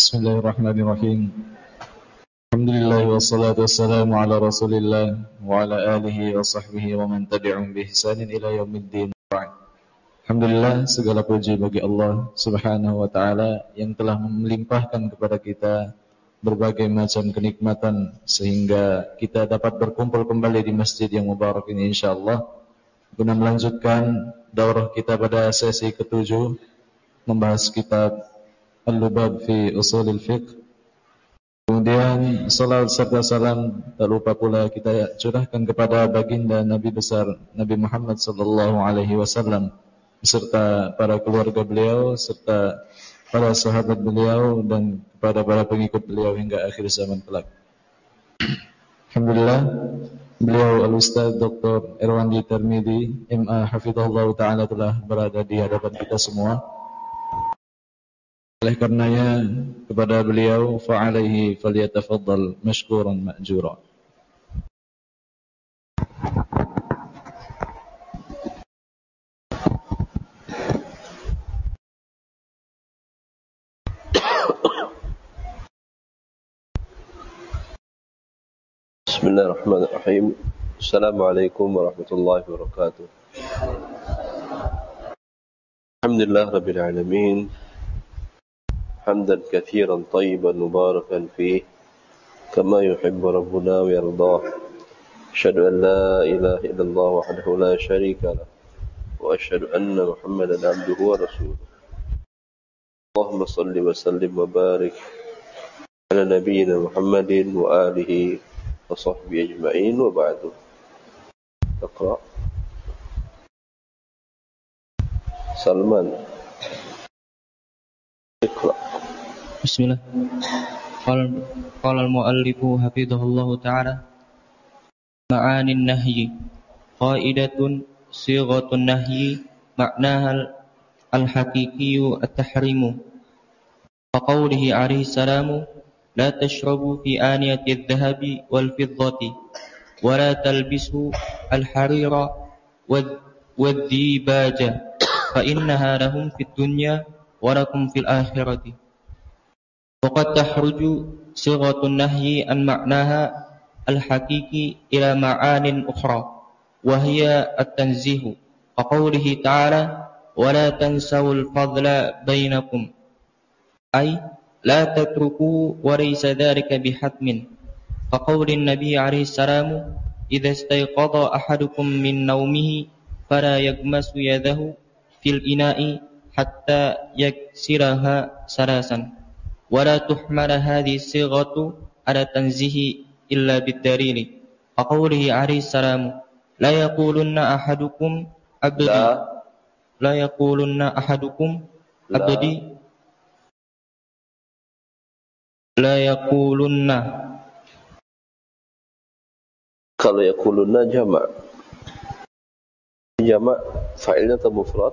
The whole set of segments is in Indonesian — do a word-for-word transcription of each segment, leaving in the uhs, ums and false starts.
Bismillahirrahmanirrahim. Alhamdulillah wassalatu wassalamu ala Rasulillah wa ala alihi wa sahbihi wa man tabi'ahum bi ihsanin ila yaumiddin. Alhamdulillah, segala puji bagi Allah Subhanahu wa taala yang telah melimpahkan kepada kita berbagai macam kenikmatan sehingga kita dapat berkumpul kembali di masjid yang mubarak ini insyaallah guna melanjutkan daurah kita pada sesi ketujuh membahas kitab Al-Lubab fi Ushulil Fiqh. Kemudian salat serta salam tak lupa pula kita curahkan kepada baginda Nabi besar Nabi Muhammad sallallahu alaihi wasallam beserta para keluarga beliau serta para sahabat beliau dan kepada para pengikut beliau hingga akhir zaman kelak. Alhamdulillah, beliau Al-Ustaz Doktor Irwandi Tirmidzi M A hafizahullah taala telah berada di hadapan kita semua. Oleh karenanya kepada beliau fa'alaihi falyatafaddal mashkuran ma'jura. Bismillahirrahmanirrahim. Assalamualaikum warahmatullahi wabarakatuh. Alhamdulillah rabbil alamin. حمدا كثيرا طيبا مباركا فيه كما يحب ربنا ويرضاه أشهد أن لا إله إلا الله وحده لا شريك له وأشهد أن محمدا عبده ورسوله اللهم صل وسلم وبارك على نبينا محمد وآله وصحبه أجمعين وبعد. اقرأ سلمان. اقرأ. Bismillah. Qala qala al-muallifu hafizahullahu ta'ala ma'anin nahyi qaidatun sighatun nahyi ma'naha al-haqiqiyyu at-tahrimu fa qawlihi alaihi salamu la tashrabu fi aniyati adh-dhahabi wal-fiddati wa la talbisu al-harira wadh-dhibaja fa innaha lahum fid dunya wa lakum fil akhirati. وقد تخرج صيغة النهي عن معناها الحقيقي إلى معان أخرى وهي التنزيه كقوله تعالى ولا تنسوا الفضل بينكم أي لا تتركوا وليس ذلك بحتم كقول النبي عليه السلام إذا استيقظ أحدكم من نومه فلا يغمس يده في الإناء حتى يكسرها ثلاثا ولا تحمل هذه الصيغة على تنزيه إلا بالدليل كقوله عليه السلام لا يقولن أحدكم أبدي لا, لا يقولن أحدكم أبدي لا يقولن. Kalau yaqulunna jama' jama' fa'ilnya atau mufrad?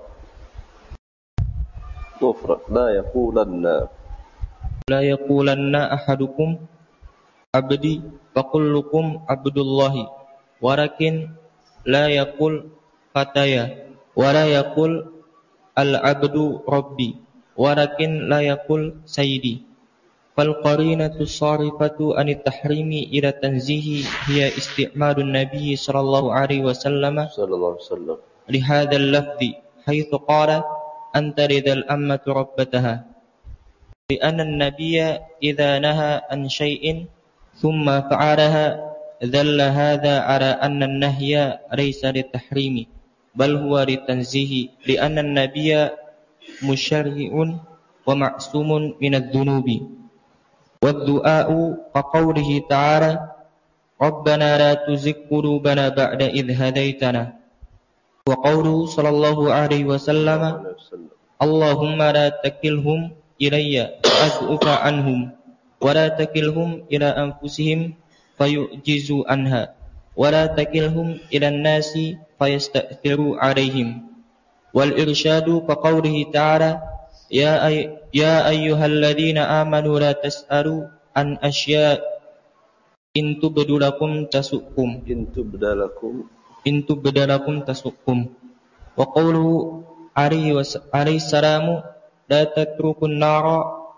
Mufrad. La yaqulanna لا يقولن أحدكم عبدي فكلكم عبد الله ولكن لا يقول فتايا ولا يقول العبد ربي ولكن لا يقول سيدي فالقرينة الصارفة عن التحريم إلى التنزيه هي استعمال النبي صلى الله عليه وسلم لهذا اللفظ حيث قال أن تلد الأمة ربتها لأن النبي إذا نهى عن شيء ثم فعلها دل هذا على أن النهي ليس للتحريم بل هو للتنزيه لأن النبي مشرع ومعصوم من الذنوب والدعاء كقوله تعالى ربنا لا تزغ قلوبنا بعد إذ هديتنا وقوله صلى الله عليه وسلم اللهم لا تكلهم إلي أسؤف عنهم ولا تكلهم إلى أنفسهم فيؤجزوا عنها ولا تكلهم إلى الناس فيستأثروا عليهم والإرشاد كقوله تعالى يا, أي يا أيها الذين آمنوا لا تسألوا عن أشياء إن تبد لكم تسؤكم إن تبد لكم إن تبد لكم تسؤكم وقوله عليه السلام لا تتركوا النار في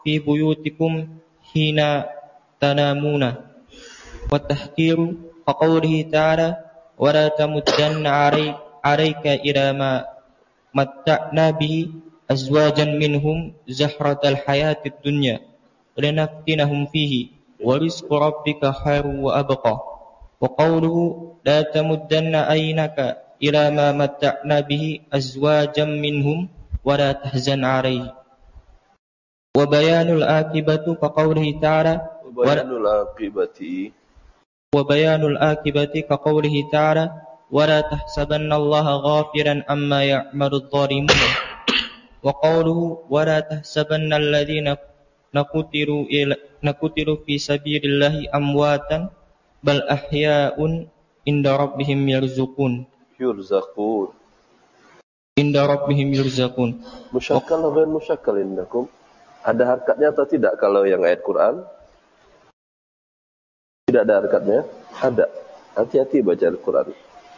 في بيوتكم حين تنامون والتحقير كقوله تعالى ولا تمدن علي عليك إلى ما متعنا به أزواجا منهم زهرة الحياة الدنيا لنفتنهم فيه ورزق ربك خير وأبقى وقوله لا تمدن عينك إلى ما متعنا به أزواجا منهم ولا تحزن عليه وبيان العاقبة كقوله تعالى وبيان العاقبة وبيان العاقبة كقوله تعالى ولا تحسبن الله غافلا عما يعمل الظالمون وقوله ولا تحسبن الذين نقتلوا نقتلوا في سبيل الله أمواتا بل أحياء عند ربهم يرزقون يرزقون عند ربهم يرزقون musyakkal atau ghair musyakkal indakum? Ada harkatnya atau tidak kalau yang ayat Quran? Tidak ada harkatnya? Ada. Hati-hati baca Al-Quran.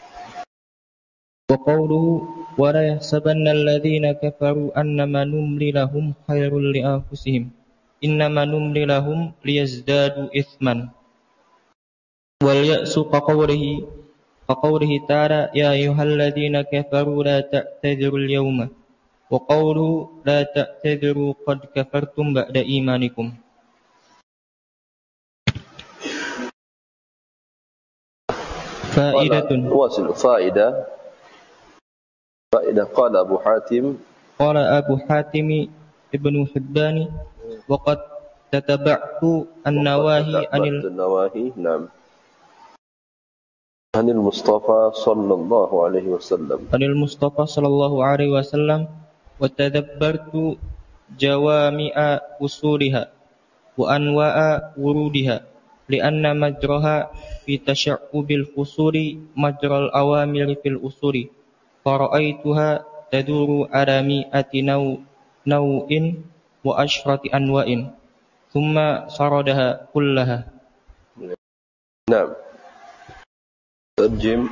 وقوله ولا يحسبن الذين كفروا أنما نملي لهم خير لأنفسهم إنما نملي لهم ليزدادوا إثما واليأس كقوله كقوله تعالى يا أيها الذين كفروا لا تعتذروا اليوم وقوله لا تعتذروا قد كفرتم بعد إيمانكم فائدة واصل فائدة فائدة قال أبو حاتم قال أبو حاتم ابن حبان وقد تتبعت النواهي عن النواهي نعم عن المصطفى صلى الله عليه وسلم عن المصطفى صلى الله عليه وسلم وتدبرت جوامع أصولها وأنواع ورودها لأن مجرها في تشعب الفصول مجرى الأوامر في الأصول فرأيتها تدور على مئة نوع نوع وعشرة أنواع ثم سردها كلها. نعم. ترجم.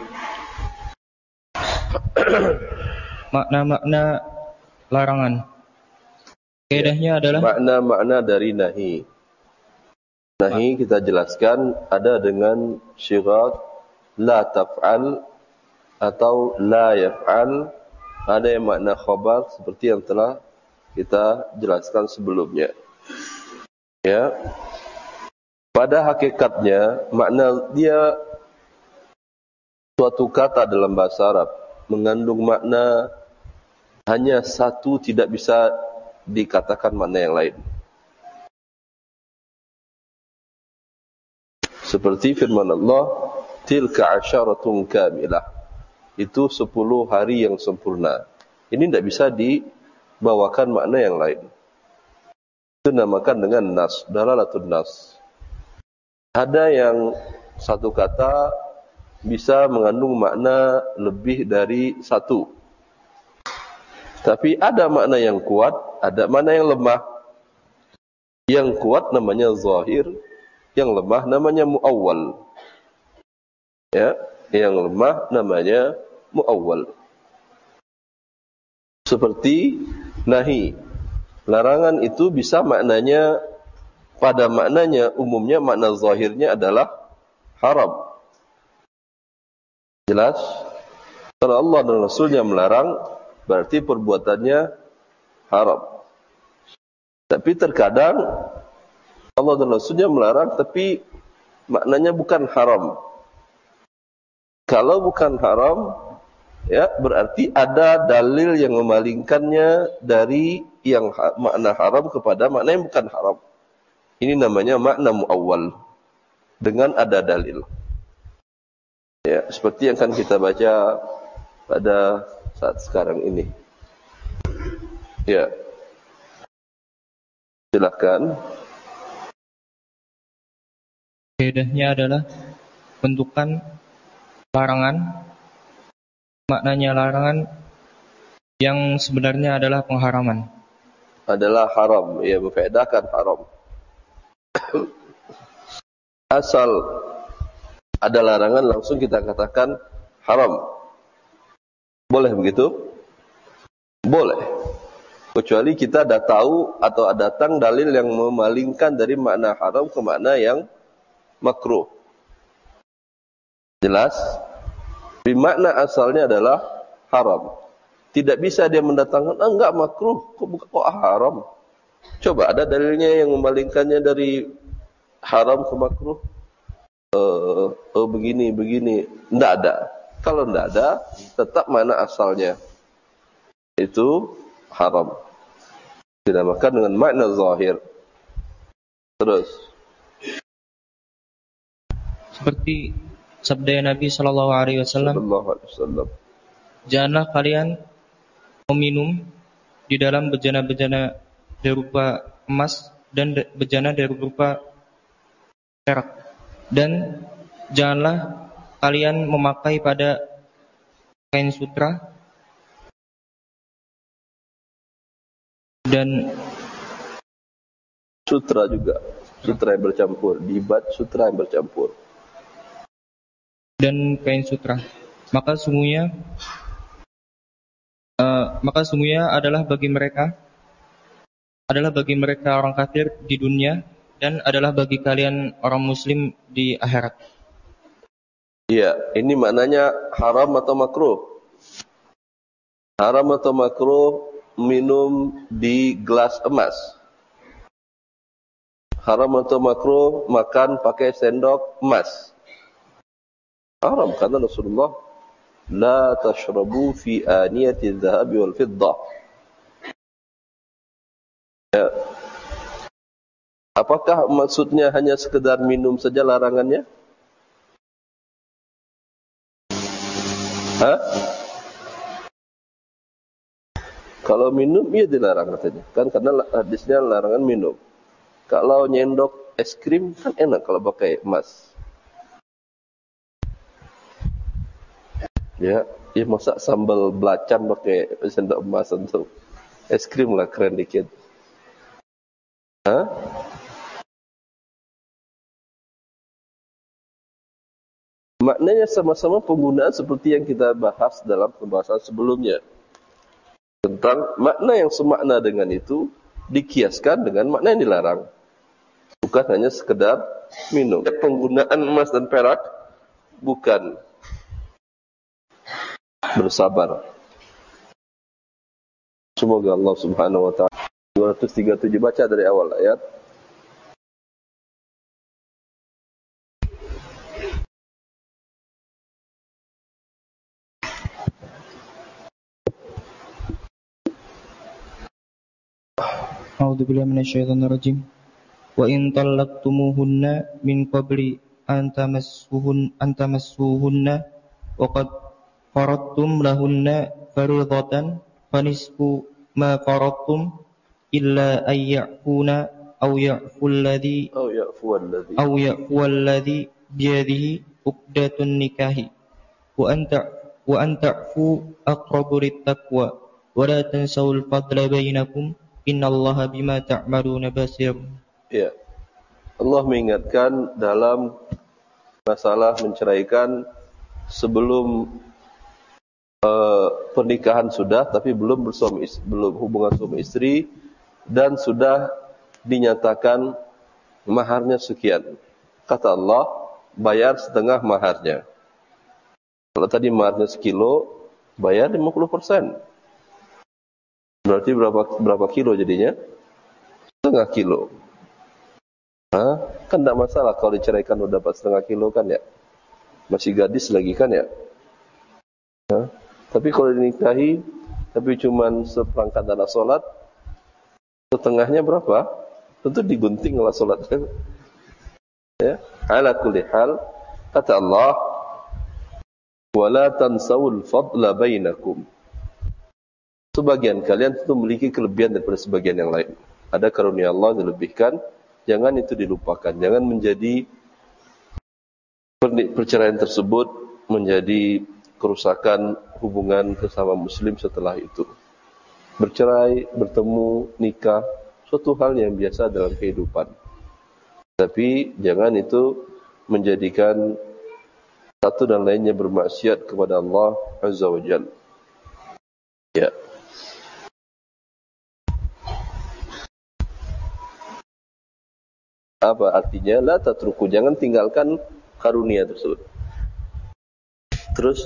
Makna-makna larangan. Kaidahnya adalah makna-makna dari nahi. Nahi kita jelaskan ada dengan syirat la taf'al atau la yaf'al, ada yang makna khabar seperti yang telah kita jelaskan sebelumnya. Ya. Pada hakikatnya makna dia suatu kata dalam bahasa Arab mengandung makna hanya satu, tidak bisa dikatakan makna yang lain. Seperti firman Allah, tilka asyaratun kamilah. Itu sepuluh hari yang sempurna. Ini tidak bisa dibawakan makna yang lain. Itu namakan dengan nas, dalalatun nas. Ada yang satu kata bisa mengandung makna lebih dari satu. Tapi ada makna yang kuat, ada makna yang lemah. Yang kuat namanya zahir, yang lemah namanya muawwal. Ya, yang lemah namanya muawwal. Seperti nahi. Larangan itu bisa maknanya, pada maknanya umumnya makna zahirnya adalah haram. Jelas? Kalau Allah dan Rasulnya melarang, berarti perbuatannya haram. Tapi terkadang Allah dan Rasulnya melarang, tapi maknanya bukan haram. Kalau bukan haram, ya berarti ada dalil yang memalingkannya dari yang ha- makna haram kepada makna yang bukan haram. Ini namanya makna muawwal dengan ada dalil. Ya, seperti yang akan kita baca pada saat sekarang ini. Ya. Silakan. kaidahnya adalah bentukan larangan, maknanya larangan yang sebenarnya adalah pengharaman. Adalah haram, ia memfaedakan haram. Asal ada larangan langsung kita katakan haram. Boleh begitu? Boleh. Kecuali kita dah tahu atau datang dalil yang memalingkan dari makna haram ke makna yang makruh. Jelas? Bermakna asalnya adalah haram. Tidak bisa dia mendatangkan, ah, enggak makruh, kok bukan kok haram. Coba ada dalilnya yang memalingkannya dari haram ke makruh. Uh, oh begini, begini. Tidak ada. Kalau tidak ada, tetap mana asalnya. Itu haram. Dinamakan dengan makna zahir. Terus. Seperti sabda Nabi Sallallahu Alaihi Wasallam, janganlah kalian meminum di dalam bejana-bejana berupa emas dan bejana dari berupa perak. Dan janganlah kalian memakai pada kain sutra dan sutra juga, sutra yang bercampur, dibat sutra yang bercampur dan kain sutra. Maka sungguhnya uh, maka sungguhnya adalah bagi mereka adalah bagi mereka orang kafir di dunia dan adalah bagi kalian orang muslim di akhirat. Iya, ini maknanya haram atau makruh. Haram atau makruh minum di gelas emas. Haram atau makruh makan pakai sendok emas. Haram karena Rasulullah la tashrabu fi aniyati adh-dhahabi wal fiddah. Ya. Apakah maksudnya hanya sekedar minum saja larangannya? Hah? Kalau minum, ia dilarang katanya. Kan karena hadisnya larangan minum. Kalau nyendok es krim, kan enak kalau pakai emas. Ya, ya masak sambal belacan pakai sendok emas untuk es krim lah, keren dikit. Hah? Maknanya sama-sama penggunaan seperti yang kita bahas dalam pembahasan sebelumnya. Tentang makna yang semakna dengan itu dikiaskan dengan makna yang dilarang. Bukan hanya sekedar minum. Penggunaan emas dan perak bukan bersabar. Semoga Allah Subhanahu wa taala. dua ratus tiga puluh tujuh baca dari awal ayat. A'udzu billahi minasyaitonir rajim. Wa in talaqtumuhunna min qabli an tamassuhun an tamassuhunna wa qad faradtum lahunna fariidatan fanisfu ma faradtum illa ay ya'funa aw ya'ful ladzi aw ya'ful ladzi aw ya'ful ladzi biyadihi uqdatun nikahi wa anta wa anta'fu aqrabu littaqwa wa la tansawul fadla bainakum innallaha bima ta'maluna basir. Ya. Allah mengingatkan dalam masalah menceraikan sebelum uh, pernikahan sudah tapi belum bersuami belum hubungan suami istri dan sudah dinyatakan maharnya sekian. Kata Allah, bayar setengah maharnya. Kalau tadi maharnya sekilo, bayar lima puluh persen. Berarti berapa berapa kilo jadinya? Setengah kilo. Hah? Kan tidak masalah kalau diceraikan udah dapat setengah kilo kan ya. Masih gadis lagi kan ya. Hah? Tapi kalau dinikahi, tapi cuman seperangkat alat sholat, setengahnya berapa? Tentu digunting alat sholat kan. Ya. Ala kulli hal, kata Allah, wala tansawul fadla bainakum. Sebagian kalian tentu memiliki kelebihan daripada sebagian yang lain. Ada karunia Allah dilebihkan, jangan itu dilupakan. Jangan menjadi perceraian tersebut menjadi kerusakan hubungan sesama muslim setelah itu. Bercerai, bertemu, nikah, suatu hal yang biasa dalam kehidupan. Tapi jangan itu menjadikan satu dan lainnya bermaksiat kepada Allah Azza wa Jalla. Ya. Apa artinya? La tatruku, jangan tinggalkan karunia tersebut. Terus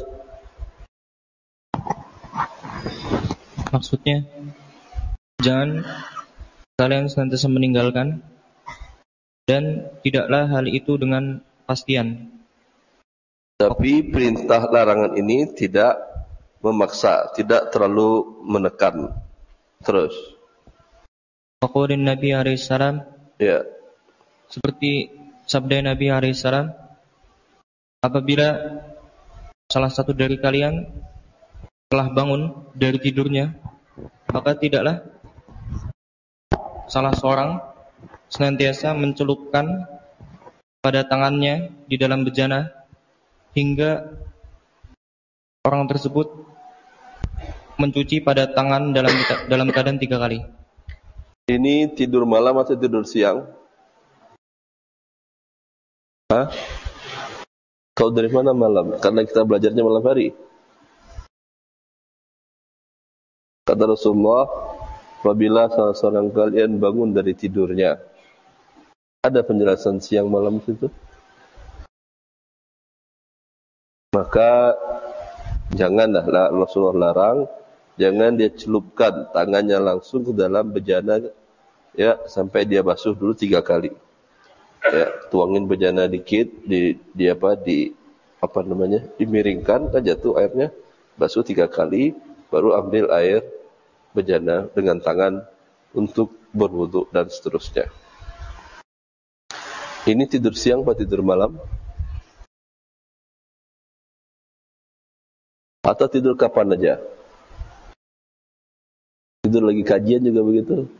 Maksudnya, jangan kalian senantiasa meninggalkan, dan tidaklah hal itu dengan pastian. tapi perintah larangan ini tidak memaksa, tidak terlalu menekan. Terus. Faqulin Nabi alaihissalam, Ya. seperti sabda Nabi alaihissalam, apabila salah satu dari kalian telah bangun dari tidurnya, maka tidaklah salah seorang senantiasa mencelupkan pada tangannya di dalam bejana hingga orang tersebut mencuci pada tangan dalam dalam keadaan tiga kali. Ini tidur malam atau tidur siang? Hah? Kau dari mana malam? Karena kita belajarnya malam hari. Kata Rasulullah, apabila salah seorang kalian bangun dari tidurnya, ada penjelasan siang malam itu, maka janganlah Rasulullah larang, jangan dia celupkan tangannya langsung ke dalam bejana, ya, sampai dia basuh dulu tiga kali. Ya, tuangin bejana dikit, di, di apa, di apa namanya, dimiringkan, kan jatuh airnya, basuh tiga kali, baru ambil air bejana dengan tangan untuk berwudu dan seterusnya. Ini tidur siang atau tidur malam? Atau tidur kapan aja? Tidur lagi kajian juga begitu?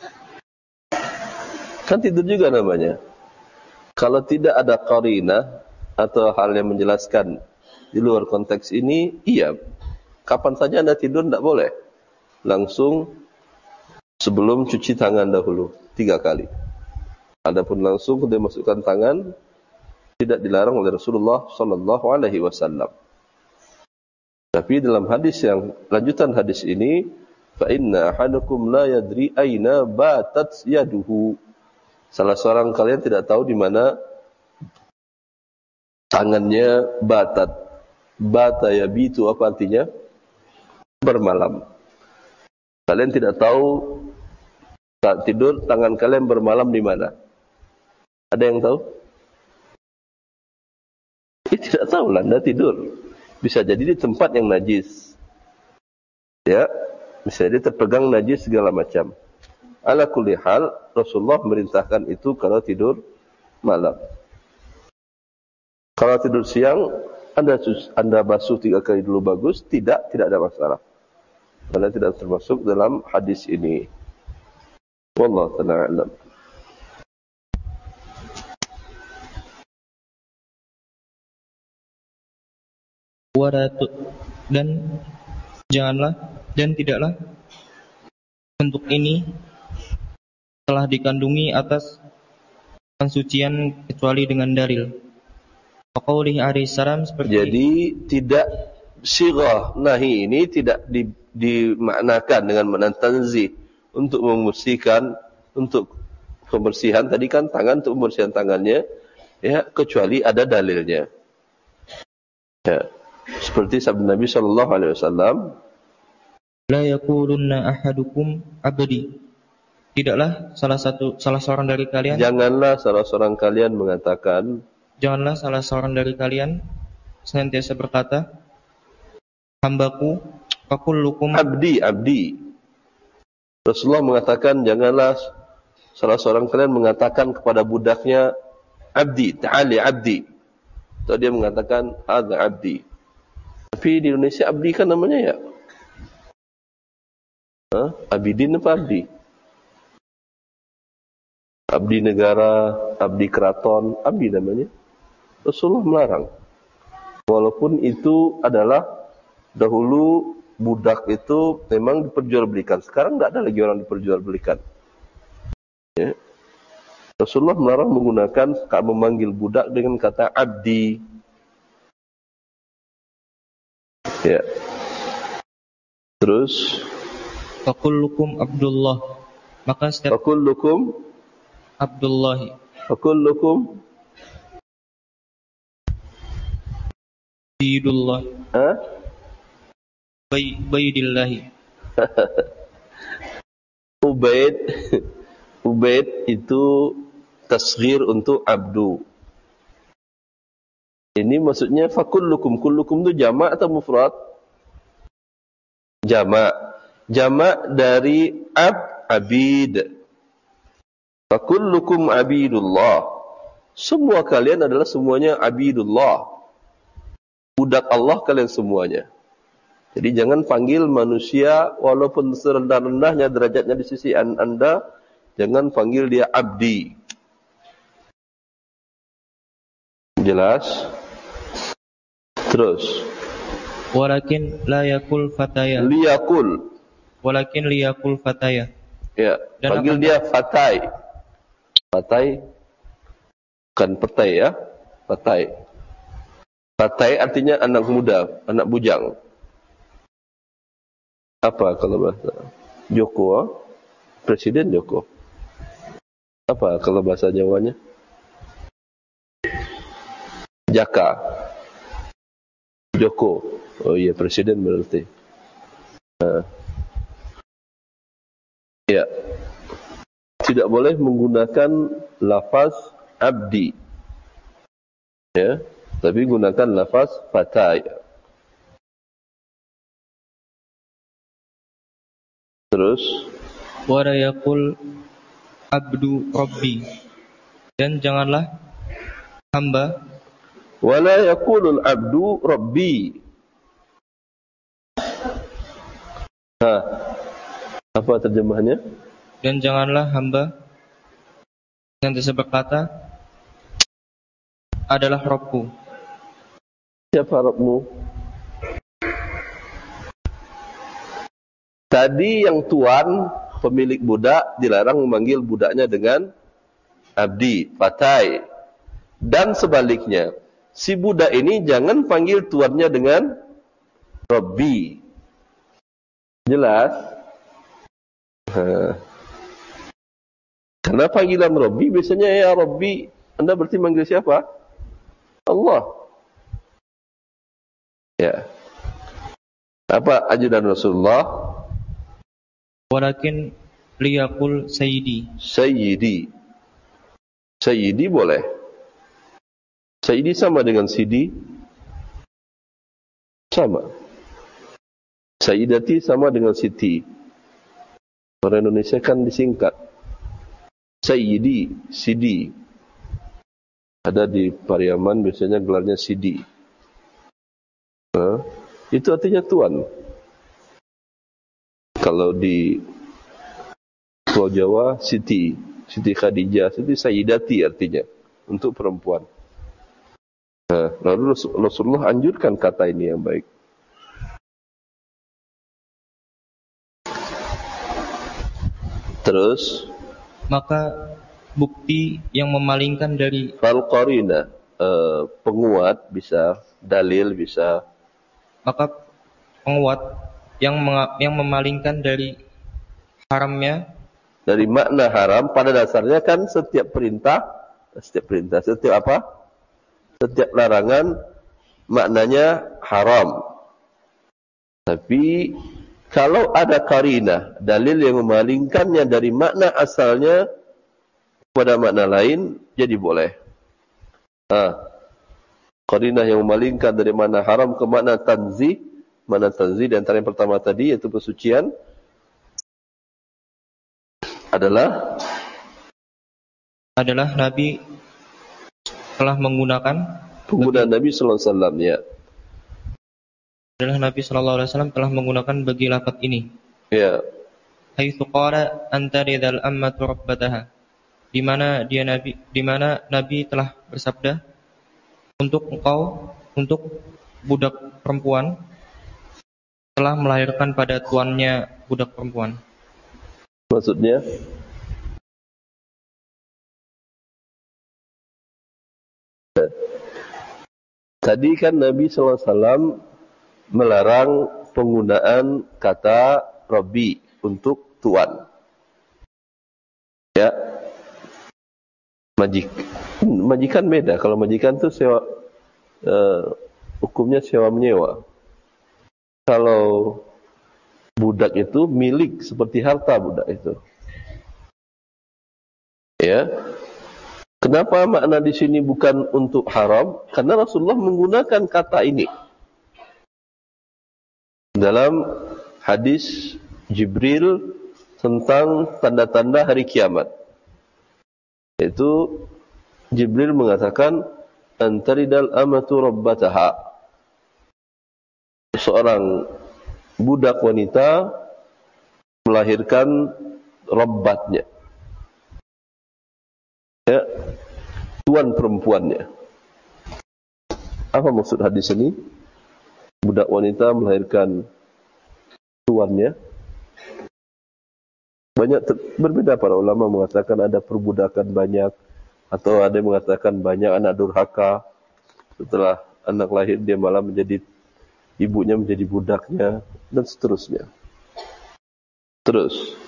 Kan tidur juga namanya. Kalau tidak ada qarinah atau hal yang menjelaskan di luar konteks ini, iya, kapan saja Anda tidur tidak boleh. Langsung sebelum cuci tangan dahulu tiga kali. Adapun langsung kemudian masukkan tangan tidak dilarang oleh Rasulullah Sallallahu Alaihi Wasallam. Tapi dalam hadis yang lanjutan hadis ini, fa inna ahadakum la yadri aina batat yaduhu. Salah seorang kalian tidak tahu di mana tangannya batat. Bata yabitu apa artinya? Bermalam. Kalian tidak tahu saat tidur tangan kalian bermalam di mana? Ada yang tahu? Eh, tidak tahu lah, Anda tidur. Bisa jadi di tempat yang najis. Ya, bisa jadi terpegang najis segala macam. Ala kulli hal, Rasulullah merintahkan itu kalau tidur malam. Kalau tidur siang, Anda Anda basuh tiga kali dulu bagus, tidak tidak ada masalah. Karena tidak termasuk dalam hadis ini. Wallahu ta'ala a'lam. Wadatu, dan janganlah dan tidaklah bentuk ini telah dikandungi atas pensucian kecuali dengan dalil. Faqaulihi alaihi salam, seperti jadi tidak sighah nahi ini tidak di, dimaknakan dengan makna tanzih untuk membersihkan, untuk pembersihan tadi kan tangan, untuk pembersihan tangannya, ya, kecuali ada dalilnya. Ya, seperti sabda Nabi Sallallahu Alaihi Wasallam, la yaqulunna ahadukum abdi, tidaklah salah satu salah seorang dari kalian janganlah salah seorang kalian mengatakan janganlah salah seorang dari kalian senantiasa berkata, hambaku, fakullukum abdi, abdi. Rasulullah mengatakan janganlah salah seorang kalian mengatakan kepada budaknya abdi, ta'ali abdi. Atau dia mengatakan hadza abdi. Tapi di Indonesia abdi kan namanya ya? Hah? Abidin apa abdi? Abdi negara, abdi keraton, abdi namanya. Rasulullah melarang. Walaupun itu adalah dahulu budak itu memang diperjualbelikan. Sekarang tidak ada lagi orang diperjualbelikan. Ya. Rasulullah melarang menggunakan, memanggil budak dengan kata abdi. Ya. Terus fakullukum Abdullah, maka setiap fakullukum Abdullahi, Fakullukum Bidullah. ha? Bay, Baydillahi. Ubaid. Ubaid itu tasghir untuk abdu. Ini maksudnya fakullukum. Kullukum itu jamak atau mufrad? Jamak. Jamak dari ab, abid. Fakullukum abidullah. Semua kalian adalah semuanya abidullah. Budak Allah kalian semuanya. Jadi jangan panggil manusia walaupun serendah-rendahnya derajatnya di sisi anda, jangan panggil dia abdi. Jelas? Terus. Walakin la yakul fataya. Liyakul. Walakin liyakul fataya. Ya, Dan panggil akan- dia fatai. Fatai. Bukan petai ya. Fatai. Fatai artinya anak muda, anak bujang. Apa kalau bahasa Joko? Ha? Presiden Joko. Apa kalau bahasa Jawanya? Jaka. Joko. Oh iya, presiden berarti. Ha. Ya. Tidak boleh menggunakan lafaz abdi. Ya, tapi gunakan lafaz fatai. Terus Wala yakul abdu rabbi. Dan janganlah hamba wala yaqulul abdu rabbi. Ha. Apa terjemahnya? dan janganlah hamba senantiasa berkata adalah Rabbku. Siapa Rabbmu? Tadi yang tuan, pemilik budak, dilarang memanggil budaknya dengan abdi, fatai. Dan sebaliknya, si budak ini jangan panggil tuannya dengan Rabbi. Jelas? Ha. Karena panggilan Rabbi biasanya ya Rabbi, Anda berarti manggil siapa? Allah. Ya. Apa ajudan Rasulullah? Walakin liyakul sayyidi. Sayyidi. Sayyidi boleh. Sayyidi sama dengan Sidi? Sama. Sayyidati sama dengan Siti. Orang Indonesia kan disingkat. Sayyidi, Sidi. Ada di Pariaman biasanya gelarnya Sidi. Nah, itu artinya tuan. Kalau di Pulau Jawa, Siti, Siti Khadijah, Siti Sayyidati artinya untuk perempuan. Nah, lalu Rasulullah anjurkan kata ini yang baik. Terus, Maka bukti yang memalingkan dari fal-qarina, uh, penguat bisa, dalil bisa. maka penguat yang menga- yang memalingkan dari haramnya Dari makna haram, pada dasarnya kan setiap perintah, setiap perintah, setiap apa? Setiap larangan, maknanya haram. Tapi, kalau ada qarina, dalil yang memalingkannya dari makna asalnya kepada makna lain, jadi boleh. Ha. Qarina yang memalingkan dari makna haram ke makna tanzih, makna tanzih di antara yang pertama tadi, yaitu persucian, adalah adalah Nabi telah menggunakan penggunaan Nabi sallallahu alaihi wasallam, ya. adalah Nabi sallallahu alaihi wasallam telah menggunakan bagi lafaz ini. Ya. Haitsu qala anta ridzal ammatu rabbataha. Di mana dia Nabi di mana Nabi telah bersabda untuk engkau untuk budak perempuan telah melahirkan pada tuannya budak perempuan. Maksudnya tadi kan Nabi sallallahu alaihi wasallam melarang penggunaan kata Rabbi untuk tuan. Ya. Majik, majikan beda. Kalau majikan itu sewa, uh, hukumnya sewa menyewa. Kalau budak itu milik seperti harta budak itu. Ya. Kenapa makna di sini bukan untuk haram? Karena Rasulullah menggunakan kata ini dalam hadis Jibril tentang tanda-tanda hari kiamat. Yaitu Jibril mengatakan antaridal amatu rabbataha. Seorang budak wanita melahirkan rabbatnya. Ya, tuan perempuannya. Apa maksud hadis ini? Budak wanita melahirkan tuannya. Banyak ter- berbeda para ulama mengatakan ada perbudakan banyak, atau ada yang mengatakan banyak anak durhaka. Setelah anak lahir dia malah menjadi ibunya menjadi budaknya dan seterusnya. Terus.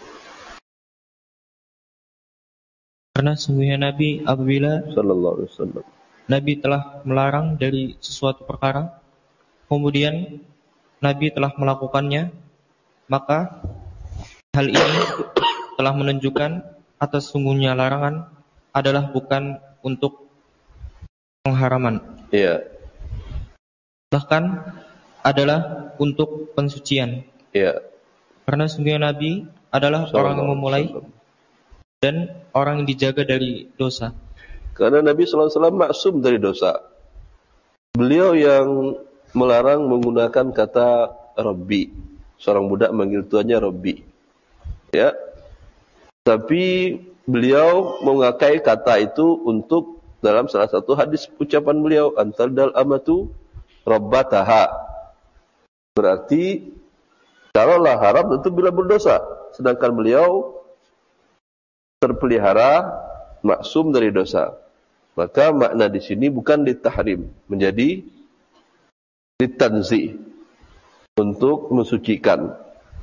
Karena sungguhnya Nabi apabila Sallallahu Alaihi Wasallam Nabi telah melarang dari sesuatu perkara, kemudian Nabi telah melakukannya, maka hal ini telah menunjukkan atas sungguhnya larangan adalah bukan untuk pengharaman. Iya. Bahkan adalah untuk pensucian. Iya. Karena sungguhnya Nabi adalah Sallallahu orang yang memulai Alaihi Wasallam. dan orang yang dijaga dari dosa. Karena Nabi Sallallahu Alaihi Wasallam maksum dari dosa. Beliau yang melarang menggunakan kata Rabbi. Seorang budak manggil tuannya Rabbi. Ya. Tapi beliau mengakai kata itu untuk dalam salah satu hadis ucapan beliau antardal amatu rabbataha. Berarti kalaulah haram tentu bila berdosa. Sedangkan beliau terpelihara maksum dari dosa. Maka makna di sini bukan ditahrim, menjadi ditanzi, untuk mensucikan.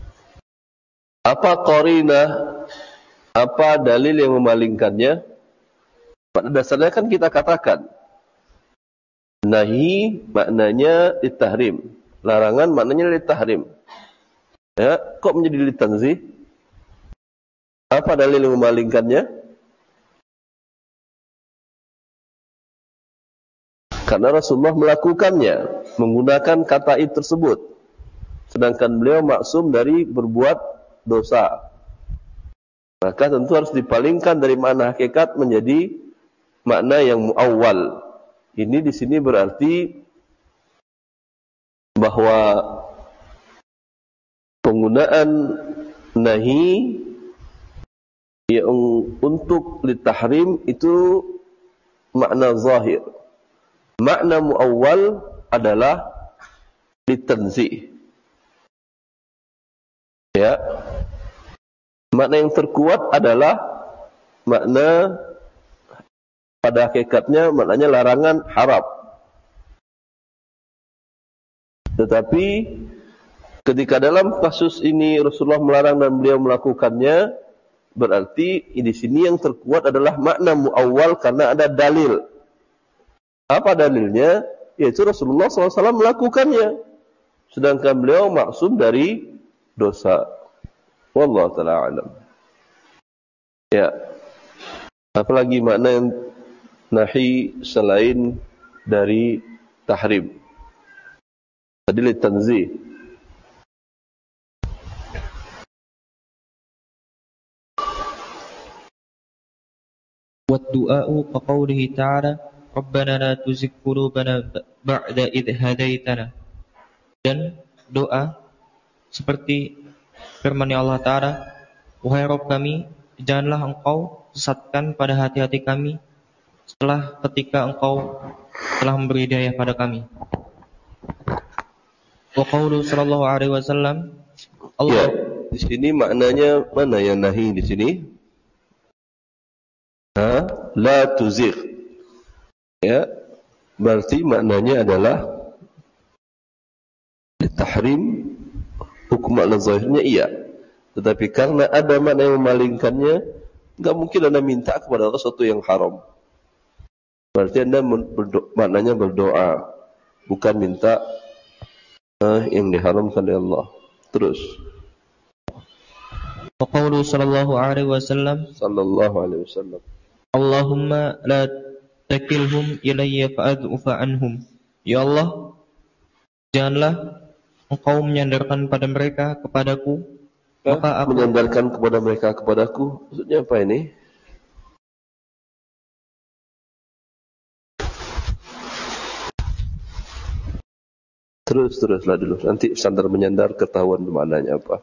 Apa qarinah? Apa dalil yang memalingkannya? Pada dasarnya kan kita katakan nahi maknanya ditahrim, larangan maknanya ditahrim. Ya, kok menjadi ditanzi? Apa dalil yang memalingkannya? Karena Rasulullah melakukannya menggunakan kata itu tersebut, sedangkan beliau maksum dari berbuat dosa. Maka tentu harus dipalingkan dari makna hakikat menjadi makna yang muawwal. Ini di sini berarti bahwa penggunaan nahi yang untuk litahrim itu makna zahir. Makna muawwal adalah litanzi. Ya. Makna yang terkuat adalah makna pada hakikatnya maknanya larangan haram. Tetapi ketika dalam kasus ini Rasulullah melarang dan beliau melakukannya, berarti di sini yang terkuat adalah makna muawwal karena ada dalil. Apa dalilnya? Yaitu Rasulullah shallallahu alaihi wasallam melakukannya, sedangkan beliau maksum dari dosa. Wallahu ta'ala alam. Ya. Apalagi makna yang nahi selain dari tahrim. Tadi litanzih. Wa du'a'u kaqaulihi ta'ala Rabbana la tuzigh qulubana ba'da idh hadaitana. Dan doa seperti firman Allah Ta'ala, wahai Rabb kami, janganlah engkau sesatkan pada hati-hati kami setelah ketika engkau telah memberi hidayah pada kami. Wa qaulu sallallahu alaihi wasallam Allah. Ya, di sini maknanya mana yang nahi di sini? Ha? La tuzigh. Ya, berarti maknanya adalah tahrim. Hukum makna zahirnya iya. Tetapi karena ada makna yang memalingkannya, enggak mungkin Anda minta kepada Allah sesuatu yang haram. Berarti Anda berdoa, maknanya berdoa, bukan minta uh, yang diharamkan oleh Allah. Terus. Wa qawlu sallallahu alaihi wasallam Sallallahu alaihi wasallam. Allahumma la takilhum ilayya fa'ad'ufa anhum. Ya Allah, janganlah Engkau menyandarkan pada mereka kepadaku, maka aku menyandarkan kepada mereka kepadaku. Maksudnya apa ini? Terus teruslah dulu. Nanti sandar menyandar ketahuan maknanya apa.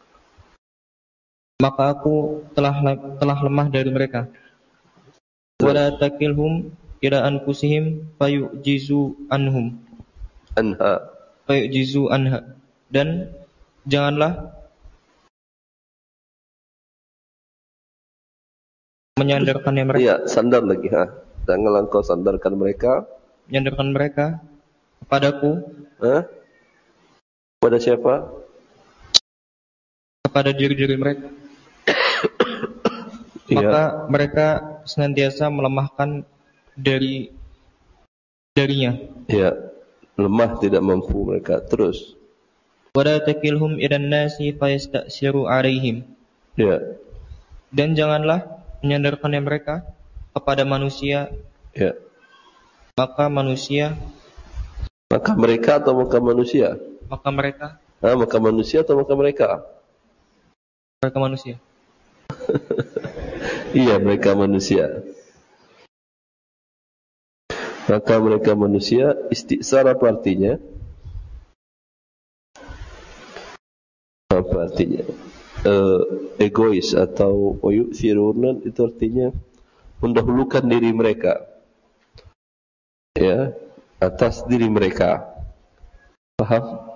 Maka aku telah telah lemah dari mereka. Wala takilhum ila anfusihim fayujizu anhum. Anha. Fayujizu anha. Dan janganlah menyandarkannya mereka. Iya, sandar lagi ha. Janganlah engkau sandarkan mereka. Menyandarkan mereka kepadaku. Hah? Kepada siapa? Kepada diri-diri mereka. Maka mereka senantiasa melemahkan dari darinya. Ya, lemah tidak mampu mereka. Terus. Wala takilhum ilan nasi fayastasiru alaihim. Ya. Dan janganlah menyandarkannya mereka kepada manusia. Ya. Maka manusia. Maka mereka atau maka manusia? Maka mereka. Ah, maka manusia atau maka mereka? Mereka manusia. Iya, mereka manusia. Maka mereka manusia, istiqsar apa artinya? Apa artinya? Uh, egois atau oyu'thirunan itu artinya mendahulukan diri mereka. Ya, atas diri mereka. Paham?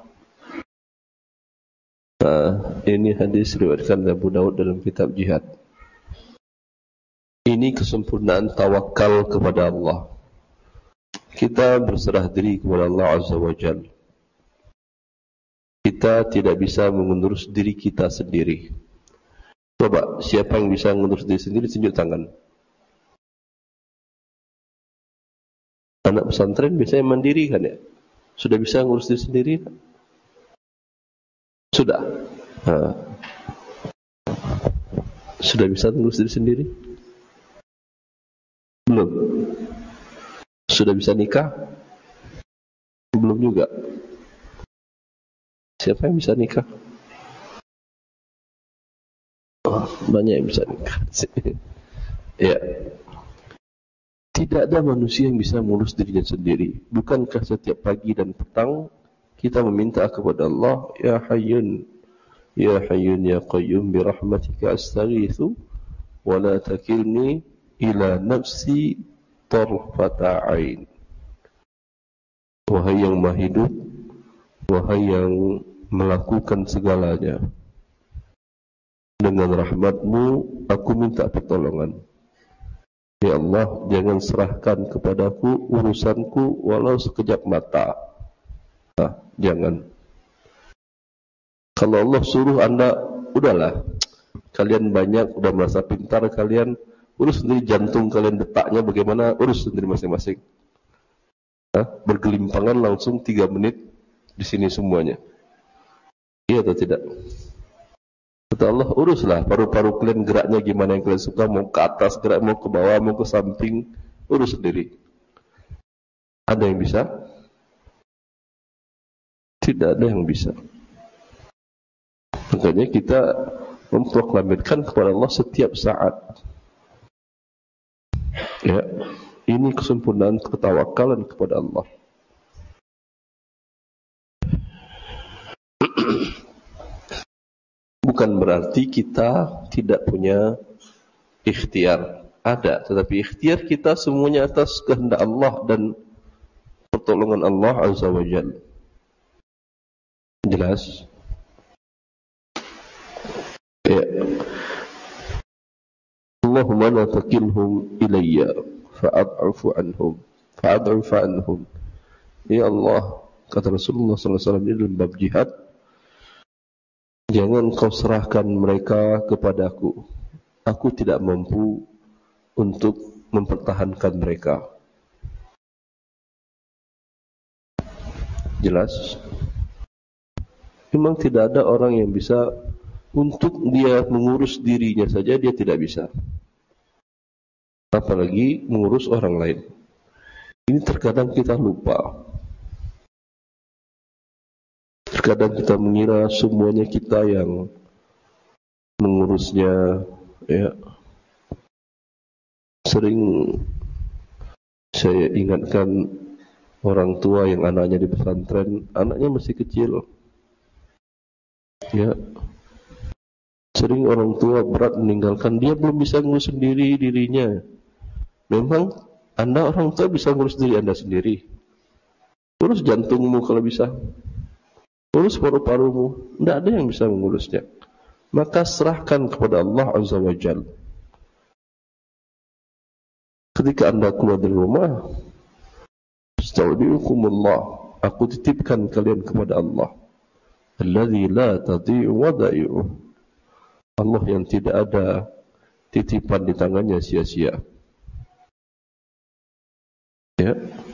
Nah, ini hadis riwayatkan Abu Daud dalam kitab jihad. Ini kesempurnaan tawakal kepada Allah. Kita berserah diri kepada Allah Azza wa Jalla. Kita tidak bisa mengurus diri kita sendiri. Coba, siapa yang bisa mengurus diri sendiri, tunjuk tangan. Anak pesantren biasanya mandiri kan ya? Sudah bisa mengurus diri sendiri? Sudah. Nah. Sudah bisa mengurus diri sendiri? Belum. Sudah bisa nikah? Belum juga. Siapa yang bisa nikah? Oh, banyak yang bisa nikah. Ya. Tidak ada manusia yang bisa mengurus dirinya sendiri. Bukankah setiap pagi dan petang kita meminta kepada Allah, Ya Hayyun, Ya Hayyun, Ya Qayyum, birahmatika astaghithu, wa la takilni ila nafsi tarfata ain. Wahai yang maha hidup, wahai yang melakukan segalanya, dengan rahmatmu aku minta pertolongan. Ya Allah, jangan serahkan kepadaku urusanku walau sekejap mata. Nah, jangan. Kalau Allah suruh Anda, udahlah, kalian banyak, udah merasa pintar kalian, urus sendiri jantung kalian detaknya bagaimana, urus sendiri masing-masing. Nah, bergelimpangan langsung tiga menit di sini semuanya. Iya atau tidak? Kata Allah, uruslah paru-paru kalian geraknya gimana yang kalian suka, mau ke atas gerak, mau ke bawah, mau ke samping, urus sendiri. Ada yang bisa? Tidak ada yang bisa. Makanya kita memproklamirkan kepada Allah setiap saat. Ya, ini kesempurnaan ketawakalan kepada Allah. Bukan berarti kita tidak punya ikhtiar. Ada, tetapi ikhtiar kita semuanya atas kehendak Allah dan pertolongan Allah Azza wa Jalla. Jelas? Ya. Allahumma la takilhum ilayya fa'ad'ufu anhum fa'ad'ufu anhum. Ya Allah, kata Rasulullah sallallahu alaihi wasallam dalam bab jihad, jangan kau serahkan mereka kepadaku. Aku tidak mampu untuk mempertahankan mereka. Jelas? Memang tidak ada orang yang bisa untuk dia mengurus dirinya saja, dia tidak bisa. Apalagi mengurus orang lain. Ini terkadang kita lupa. Terkadang kita mengira semuanya kita yang mengurusnya, ya. Sering saya ingatkan orang tua yang anaknya di pesantren, anaknya masih kecil, ya. Sering orang tua berat meninggalkan, dia belum bisa ngurus sendiri dirinya. Memang Anda orang tua bisa ngurus diri Anda sendiri. Urus jantungmu kalau bisa, urus paru-parumu, tidak ada yang bisa mengurusnya. Maka serahkan kepada Allah Azza wa Jalla. Ketika Anda keluar dari rumah, astaudiukumullah, aku titipkan kalian kepada Allah. Alladzi la tadhi'u wadai'uh. Allah yang tidak ada titipan di tangannya sia-sia. Ya.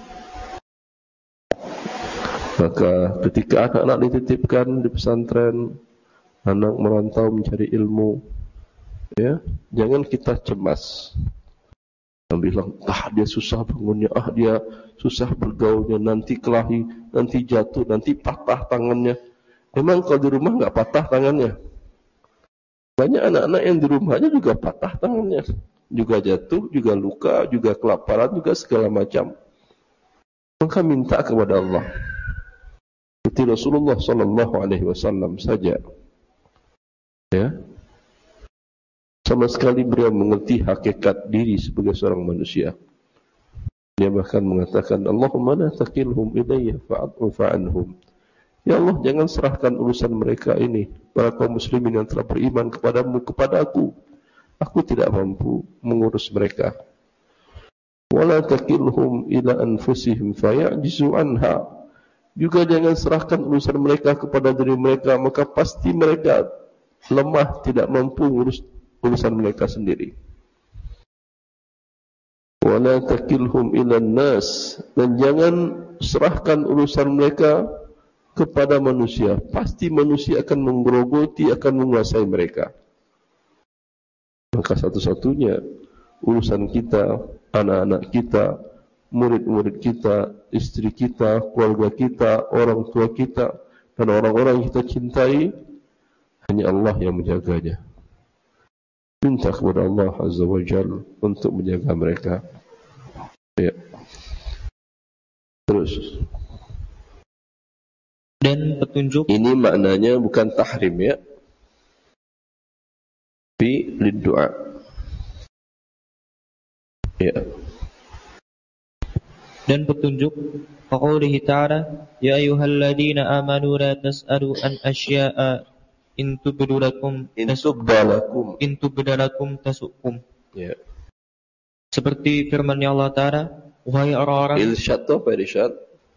Maka ketika anak-anak dititipkan di pesantren, anak merantau mencari ilmu, ya, jangan kita cemas. Bilang, ah dia susah bangunnya, ah dia susah bergaulnya, nanti kelahi, nanti jatuh, nanti patah tangannya. Memang kalau di rumah nggak patah tangannya. Banyak anak-anak yang di rumahnya juga patah tangannya, juga jatuh, juga luka, juga kelaparan, juga segala macam. Maka minta kepada Allah. Seperti Rasulullah Sallallahu Alaihi Wasallam saja, ya, sama sekali beliau mengerti hakikat diri sebagai seorang manusia. Dia bahkan mengatakan, Allahumma la takilhum ilayya fa'adhu fa'anhum. Ya Allah, jangan serahkan urusan mereka ini, para kaum muslimin yang telah beriman kepadamu, kepada aku. Aku tidak mampu mengurus mereka. Wala takilhum ila anfusihim faya'jizu anha. Juga jangan serahkan urusan mereka kepada diri mereka, maka pasti mereka lemah, tidak mampu mengurus urusan mereka sendiri. Wala takilhum ila nas. Dan jangan serahkan urusan mereka kepada manusia, pasti manusia akan menggerogoti, akan menguasai mereka. Maka satu-satunya urusan kita, anak-anak kita, murid-murid kita, istri kita, keluarga kita, orang tua kita, dan orang-orang yang kita cintai, hanya Allah yang menjaganya. Minta kepada Allah Azza wa Jalla untuk menjaga mereka. Ya. Terus. Dan petunjuk. Ini maknanya bukan tahrim, ya. Fi lid-du'a. Ya. Dan petunjuk qaulihi ta'ala, ya ayyuhalladzina amanu la tas'alu an asya'a in tubdu lakum intubdalakum intubdalakum tasukum. Ya. Seperti firman Allah Ta'ala, wahai orang-orang. Irsyad atau irsyad?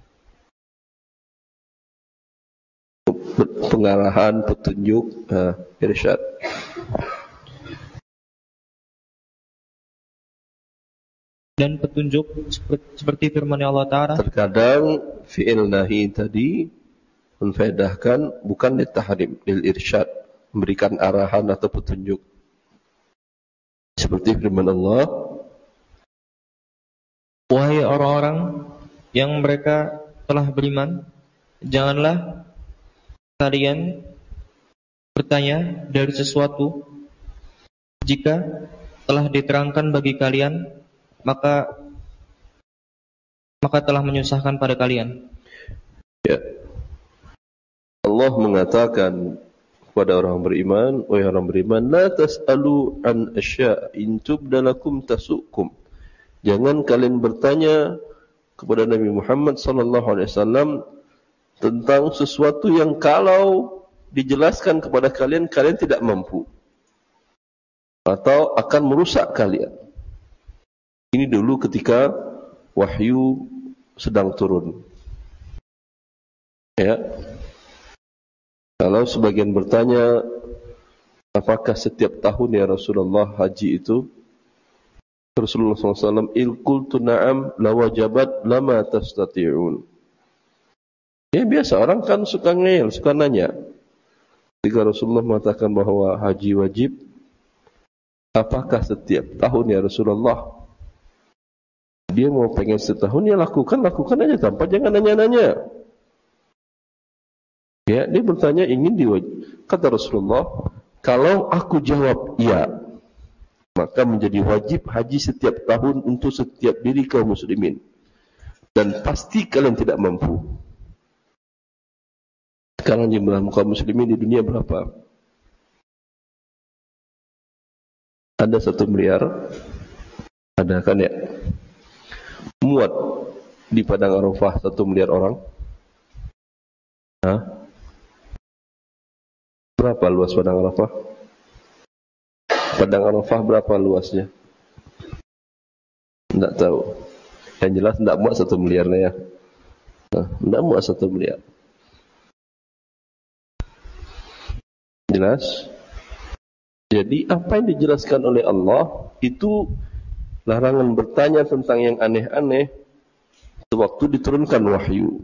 Pengarahan, petunjuk, nah, irsyad. Dan petunjuk seperti firman Allah Ta'ala. Terkadang fi'il nahi tadi menfaedahkan bukan litahrim, lil irsyad, memberikan arahan atau petunjuk. Seperti firman Allah, wahai orang-orang yang mereka telah beriman, janganlah kalian bertanya dari sesuatu jika telah diterangkan bagi kalian, maka maka telah menyusahkan pada kalian. Ya. Allah mengatakan kepada orang beriman, wahai orang beriman, la tas'alu an asya' in tubda lakum tasukum. Jangan kalian bertanya kepada Nabi Muhammad sallallahu alaihi wasallam tentang sesuatu yang kalau dijelaskan kepada kalian, kalian tidak mampu atau akan merusak kalian. Ini dulu ketika wahyu sedang turun. Ya. Kalau sebagian bertanya, apakah setiap tahun ya Rasulullah haji itu? Rasulullah sallallahu alaihi wasallam, il qultu na'am lawajabat lama tastati'un. Ya biasa, orang kan suka ngeyel, suka nanya. Ketika Rasulullah mengatakan bahwa haji wajib, apakah setiap tahun ya Rasulullah? Dia mau pengen setahun ya lakukan, lakukan aja tanpa jangan nanya-nanya. Ya, dia bertanya ingin diwajib. Kata Rasulullah, kalau aku jawab iya, maka menjadi wajib haji setiap tahun untuk setiap diri kaum muslimin. Dan pasti kalian tidak mampu. Sekarang jumlah kaum muslimin di dunia berapa? Ada satu miliar. Ada kan ya? Muat di Padang Arafah satu miliar orang. Hah? Berapa luas Padang Arafah? Padang Arafah berapa luasnya? Tidak tahu. Yang jelas tidak muat satu miliarnya ya. Nah, tidak muat satu miliar. Jelas? Jadi apa yang dijelaskan oleh Allah itu larangan bertanya tentang yang aneh-aneh sewaktu diturunkan wahyu.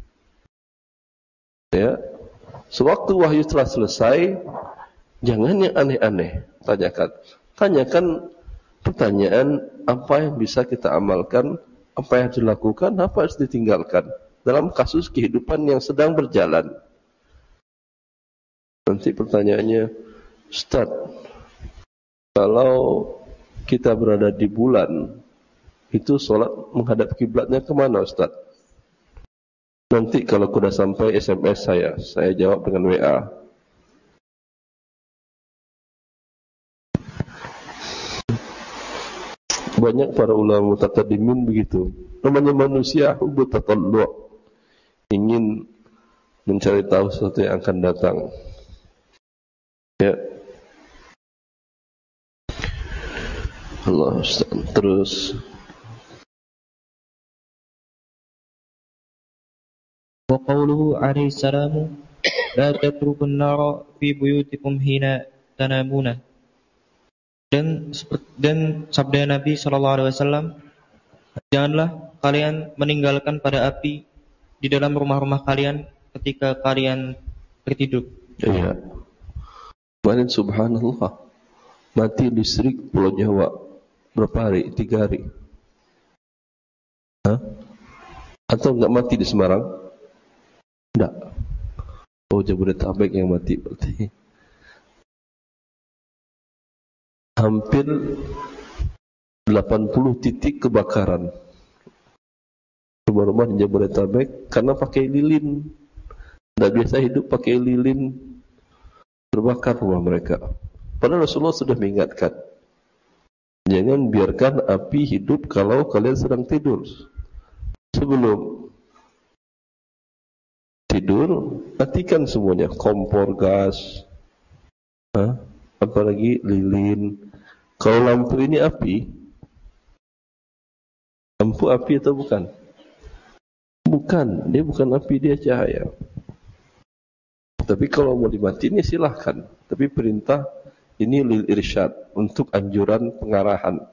Ya. Sewaktu wahyu telah selesai, jangan yang aneh-aneh tanyakan. Tanyakan pertanyaan apa yang bisa kita amalkan, apa yang harus dilakukan, apa yang harus ditinggalkan dalam kasus kehidupan yang sedang berjalan. Nanti pertanyaannya, Ustaz, kalau kita berada di bulan, itu sholat menghadap kiblatnya kemana Ustaz? Nanti kalau sudah sampai S M S saya, saya jawab dengan W A. Banyak para ulama mutaqaddimin begitu. Namanya manusia hubut tatallu', ingin mencari tahu sesuatu yang akan datang. Ya. Allah Ustaz. Terus wa qawluhu alaihi salamu la tatrukun nara fi buyutikum hina tanamuna. Dan dan sabda Nabi sallallahu alaihi wasallam, janganlah kalian meninggalkan pada api di dalam rumah-rumah kalian ketika kalian tertidur. Iya. Kemarin subhanallah mati listrik Pulau Jawa berapa hari? Tiga hari. Hah? Atau enggak mati di Semarang? Enggak. Oh, Jabodetabek yang mati berarti. Hampir delapan puluh titik kebakaran rumah-rumah di Jabodetabek karena pakai lilin. Tidak biasa hidup pakai lilin, terbakar rumah mereka. Padahal Rasulullah sudah mengingatkan, jangan biarkan api hidup kalau kalian sedang tidur. Sebelum tidur, matikan semuanya, kompor gas, Hah? apalagi lilin. Kalau lampu ini api, lampu api atau bukan? Bukan, dia bukan api, dia cahaya. Tapi kalau mau dimatiin ya silahkan. Tapi perintah ini lil irsyad, untuk anjuran pengarahan.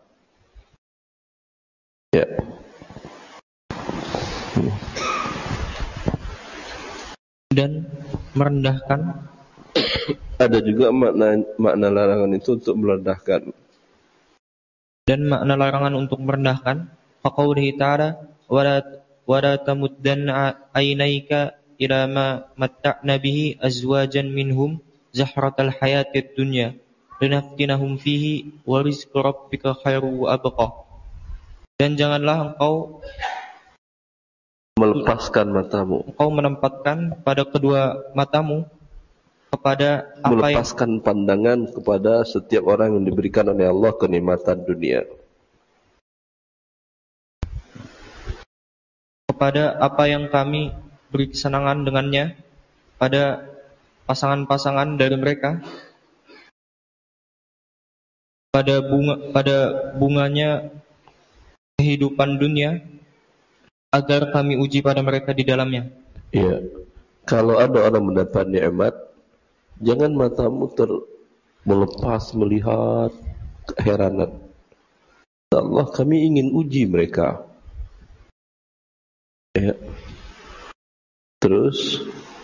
Ya. Dan merendahkan. Ada juga makna makna larangan itu untuk merendahkan. Dan makna larangan untuk merendahkan, faqaulihi ta'ala wala wala tamuddanna ainaika ila ma matta'na bihi azwajan minhum zahratal hayatid dunya linaftinahum fihi wa rizqu rabbika khairu wa abqa. Dan janganlah engkau melepaskan matamu, engkau menempatkan pada kedua matamu kepada apa melepaskan yang, pandangan kepada setiap orang yang diberikan oleh Allah kenikmatan dunia, kepada apa yang kami beri kesenangan dengannya pada pasangan-pasangan dari mereka, pada bunga pada bunganya kehidupan dunia, agar kami uji pada mereka di dalamnya. Iya. Kalau ada orang mendapat nikmat, jangan matamu ter melepas melihat keheranan. Allah, kami ingin uji mereka. Ya. Terus,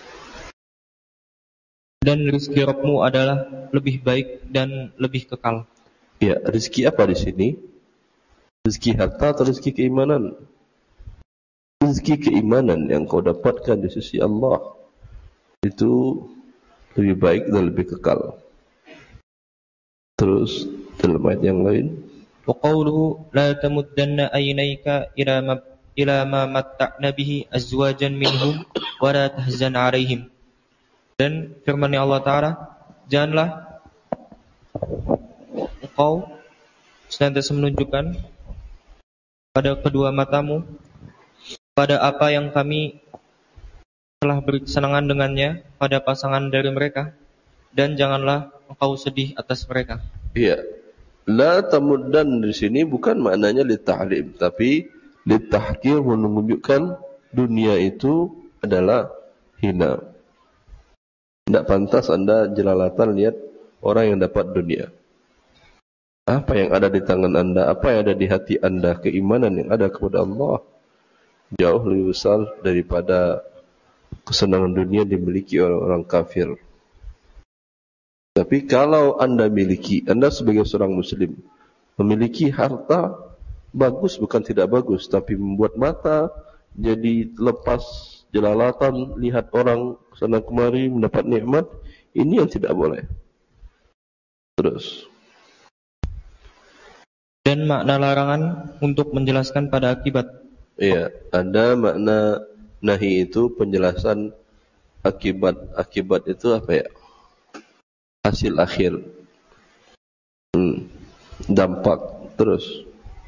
dan rezeki Rabbmu adalah lebih baik dan lebih kekal. ya, rezeki apa di sini? Rezeki harta atau rezeki keimanan? Rezeki keimanan yang kau dapatkan di sisi Allah itu lebih baik dan lebih kekal. Terus dalam ayat yang lain, Wa qawluhu la tamuddanna aynayka ila ma ila ma matta'na bihi azwajan minhum wa la tahzan 'alaihim. Dan firman Allah Ta'ala, janganlah engkau senantiasa menunjukkan pada kedua matamu pada apa yang kami telah berkesenangan dengannya pada pasangan dari mereka, dan janganlah engkau sedih atas mereka. iya, la tamuddan di sini bukan maknanya litahrim, tapi litahkir, menunjukkan dunia itu adalah hina. Tidak pantas Anda jelalatan lihat orang yang dapat dunia. Apa yang ada di tangan Anda, apa yang ada di hati Anda, keimanan yang ada kepada Allah jauh lebih besar daripada kesenangan dunia dimiliki orang-orang kafir. Tapi kalau Anda miliki, Anda sebagai seorang muslim memiliki harta, bagus bukan tidak bagus, tapi membuat mata jadi lepas jelalatan lihat orang sana kemari mendapat nikmat, ini yang tidak boleh. Terus, Dan makna larangan untuk menjelaskan pada akibat. iya, ada makna nahi itu penjelasan akibat. Akibat itu apa ya? Hasil akhir, hmm. dampak. Terus,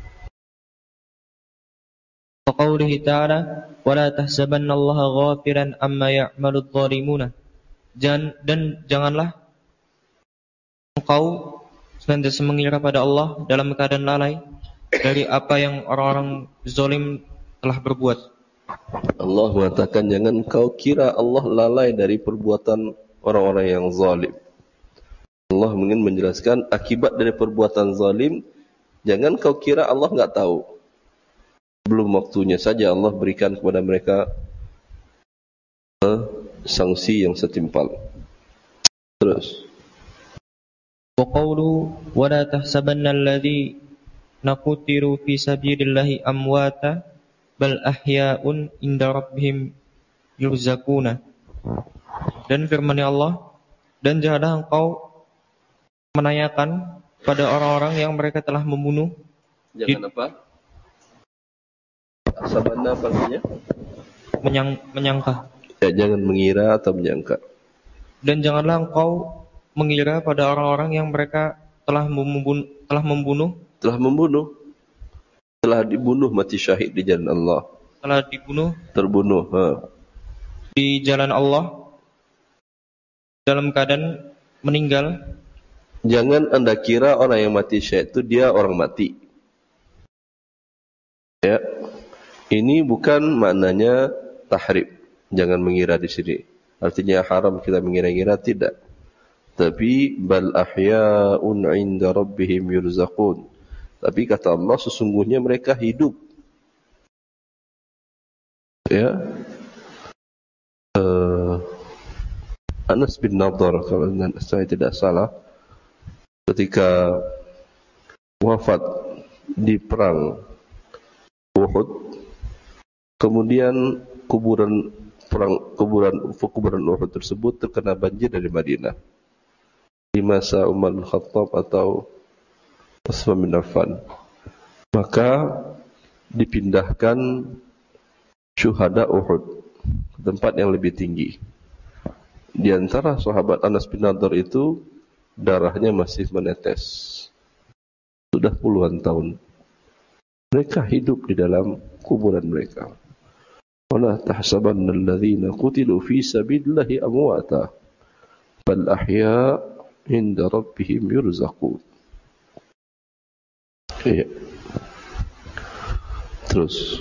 Wa qawlihi ta'ala wa la tahsabannallaha ghafiran amma ya'maludz zalimuna. Dan janganlah engkau senantiasa mengira pada Allah dalam keadaan lalai dari apa yang orang-orang zalim telah berbuat. Allah mengatakan jangan kau kira Allah lalai dari perbuatan orang-orang yang zalim. Allah ingin menjelaskan akibat dari perbuatan zalim. Jangan kau kira Allah enggak tahu. Belum waktunya saja Allah berikan kepada mereka eh, sanksi yang setimpal. Terus, Wa qawluhu wa la tahsabannal ladzina qutilu fi sabilillahi amwata bal ahya'un inda rabbihim yurzaquna. Dan firman Allah, dan janganlah engkau menanyakan pada orang-orang yang mereka telah membunuh. jangan apa? Sabana apa artinya? Menyang, menyangka. Ya, jangan mengira atau menyangka. Dan janganlah engkau mengira pada orang-orang yang mereka telah membunuh, telah membunuh, Telah membunuh, telah dibunuh mati syahid di jalan Allah. telah dibunuh Terbunuh. Ha. di jalan Allah dalam keadaan meninggal. Jangan anda kira orang yang mati syahid itu dia orang mati. Ya, ini bukan maknanya tahrim. Jangan mengira di sini. Artinya haram kita mengira-ngira, tidak. Tapi bal ahya'un 'inda rabbihim yurzaqun. Tapi kata Allah sesungguhnya mereka hidup. Ya. Uh, Anas bin Nadhr kalau saya tidak salah ketika wafat di perang Uhud, kemudian kuburan perang kuburan kuburan Uhud tersebut terkena banjir dari Madinah di masa Umar bin Khattab atau Utsman bin Affan. Maka dipindahkan syuhada Uhud ke tempat yang lebih tinggi. Di antara sahabat Anas bin Nadhr itu darahnya masih menetes. Sudah puluhan tahun. Mereka hidup di dalam kuburan mereka. Wala tahsabanna alladhina qutilu fi sabilillahi amwata bal ahya' 'inda rabbihim yurzaqun. Ya. Terus,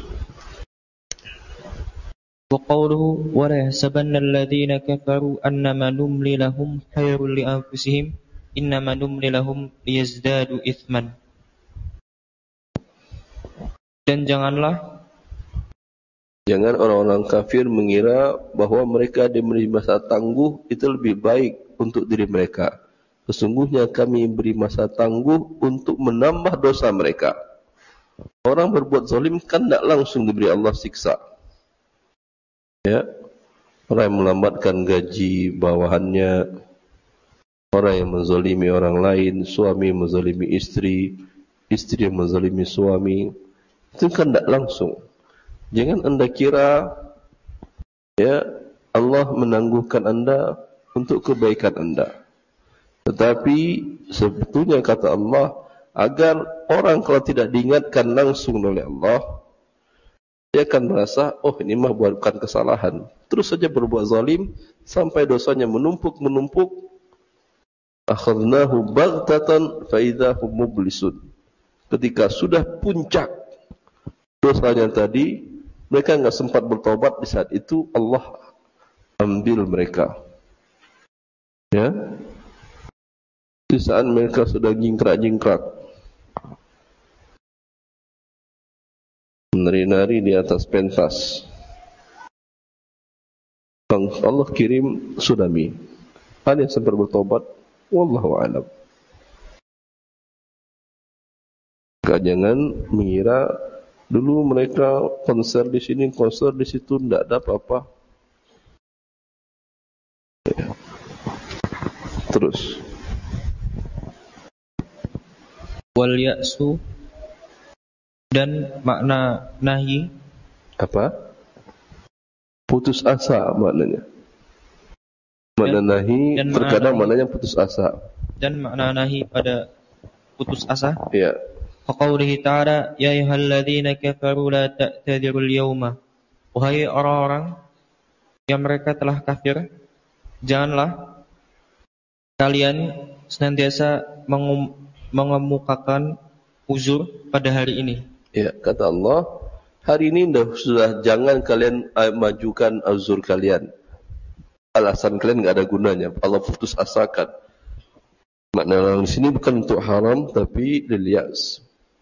Wa qawluhu wa la yahsabanna alladhina kafaru annama numli lahum khairul li anfusihim innama numli lahum liyazdadu itsman. Dan janganlah Jangan orang-orang kafir mengira bahawa mereka diberi masa tangguh itu lebih baik untuk diri mereka. Sesungguhnya kami beri masa tangguh untuk menambah dosa mereka. Orang berbuat zalim kan tidak langsung diberi Allah siksa. Ya, orang yang melambatkan gaji bawahannya, orang yang menzalimi orang lain, suami menzalimi istri, istri yang menzalimi suami, itu kan tidak langsung. Jangan anda kira ya Allah menangguhkan anda untuk kebaikan anda. Tetapi sebetulnya kata Allah, agar orang kalau tidak diingatkan langsung oleh Allah, dia akan merasa, oh ini mah bukan kesalahan. Terus saja berbuat zalim sampai dosanya menumpuk-menumpuk. Akhadnahu baghtatan fa idza hum mublisun. Ketika sudah puncak dosanya tadi, mereka enggak sempat bertobat. Di saat itu Allah ambil mereka. Ya. Di saat mereka sudah jingkrak-jingkrak, menari-nari di atas pentas, Allah kirim tsunami. Ada yang sempat bertobat, wallahu a'lam. Jangan mengira dulu mereka konser di sini, konser di situ, tidak ada apa-apa. Ya. Terus. Wal ya'su, dan makna nahi apa? Putus asa maknanya. Makna dan, nahi dan terkadang makna maknanya putus asa. Dan makna nahi pada putus asa. Ya. Qaulihi ta'ala, ya ayyuhalladzina kafaru la ta'tadzirul yauma. Wahai orang-orang yang mereka telah kafir, janganlah kalian senantiasa mengum mengemukakan uzur pada hari ini. Ya, kata Allah, hari ini dah, sudah jangan kalian uh, majukan uzur kalian. Alasan kalian enggak ada gunanya. Allah putus asakan. Makna di sini bukan untuk haram tapi lil-ya'as.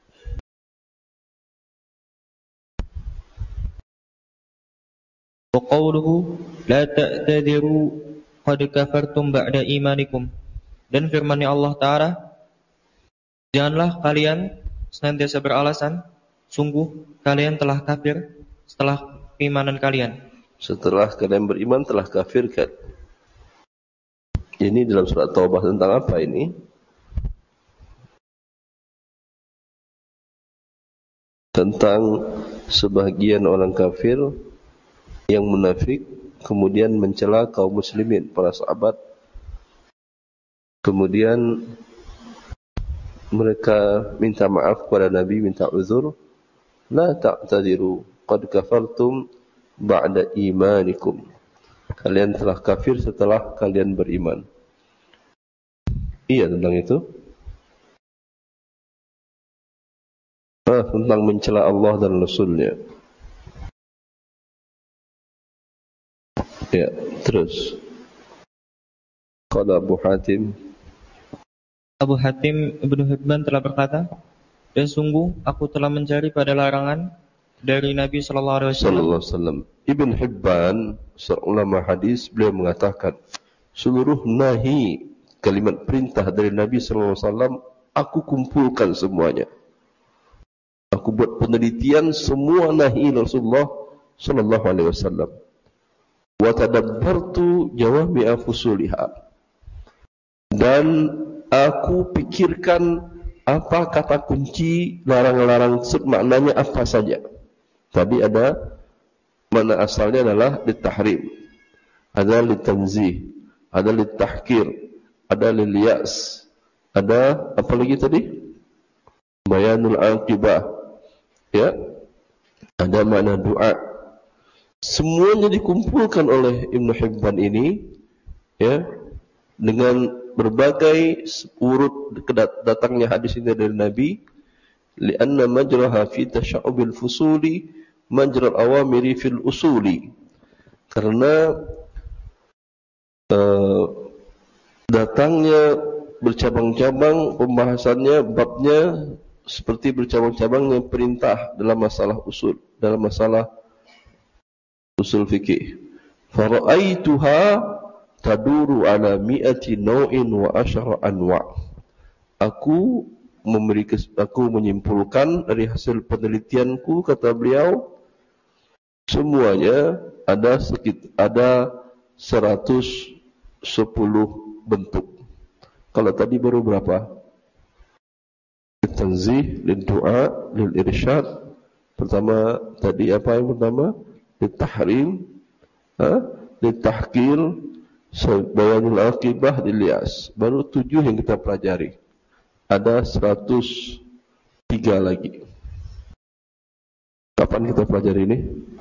Wa qawluhu la ta'tadiru qad kafartum ba'da imanikum. Dan firman Allah Ta'ala, janganlah kalian senantiasa beralasan, sungguh kalian telah kafir setelah keimanan kalian. Setelah kalian beriman telah kafir kan? Ini dalam surat Taubah tentang apa ini? Tentang sebahagian orang kafir yang munafik kemudian mencela kaum muslimin, para sahabat. Kemudian mereka minta maaf kepada Nabi, minta uzur. La ta'tadiru qad kafartum ba'da imanikum. Kalian telah kafir setelah kalian beriman. Iya tentang itu. Ah, tentang mencela Allah dan Rasulnya. Ya, terus. Qala Abu Hatim, Abu Hatim Ibnu Hibban telah berkata, dan sungguh aku telah mencari pada larangan dari Nabi sallallahu alaihi wasallam. Ibn Hibban, seorang ulama hadis, beliau mengatakan, seluruh nahi, kalimat perintah dari Nabi sallallahu alaihi wasallam, aku kumpulkan semuanya. Aku buat penelitian semua nahi Rasulullah sallallahu alaihi wasallam. Wa tadabbartu jawami'a fusuliha. Dan aku pikirkan apa kata kunci larang-larang tersebut, maknanya apa saja. Tadi ada mana asalnya adalah litahrim, ada litanzih, ada litahkir, ada liliyas, ada apa lagi tadi? Bayanul aqibah. Ya. Ada makna doa. Semuanya dikumpulkan oleh Ibn Hibban ini, ya, dengan berbagai urut datangnya hadis ini dari Nabi, lianna majraha fi tasya'ubil fusuli majral awamiri fil usuli. Karena uh, datangnya bercabang-cabang pembahasannya, babnya seperti bercabang-cabangnya perintah dalam masalah usul, dalam masalah usul fikih. Fara'aituha taduru ala mi'ati naw'in wa asyara anwa'. Aku memberi aku menyimpulkan dari hasil penelitianku, kata beliau, semuanya ada sekitar ada seratus sepuluh bentuk. Kalau tadi baru berapa? Tanzih, lil du'a, lil irsyad. Pertama tadi apa yang pertama? Lil tahrim, ha? Lil tahqir, bayanul aqibah, lil yas. Baru tujuh yang kita pelajari. Ada seratus tiga lagi. Kapan kita pelajari ini?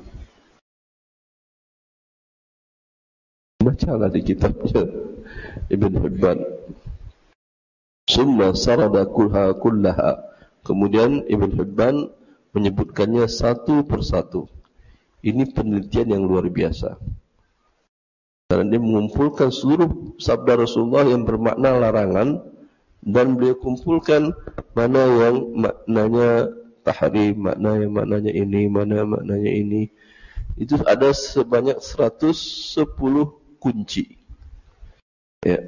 Bacalah di kitabnya Ibn Hibban. Summa sarada kulha kullaha. Kemudian Ibn Hibban menyebutkannya satu persatu. Ini penelitian yang luar biasa. Karena dia mengumpulkan seluruh sabda Rasulullah yang bermakna larangan, dan beliau kumpulkan mana yang maknanya tahrim, mana yang maknanya ini, mana yang maknanya ini. Itu ada sebanyak seratus sepuluh kunci. Ya.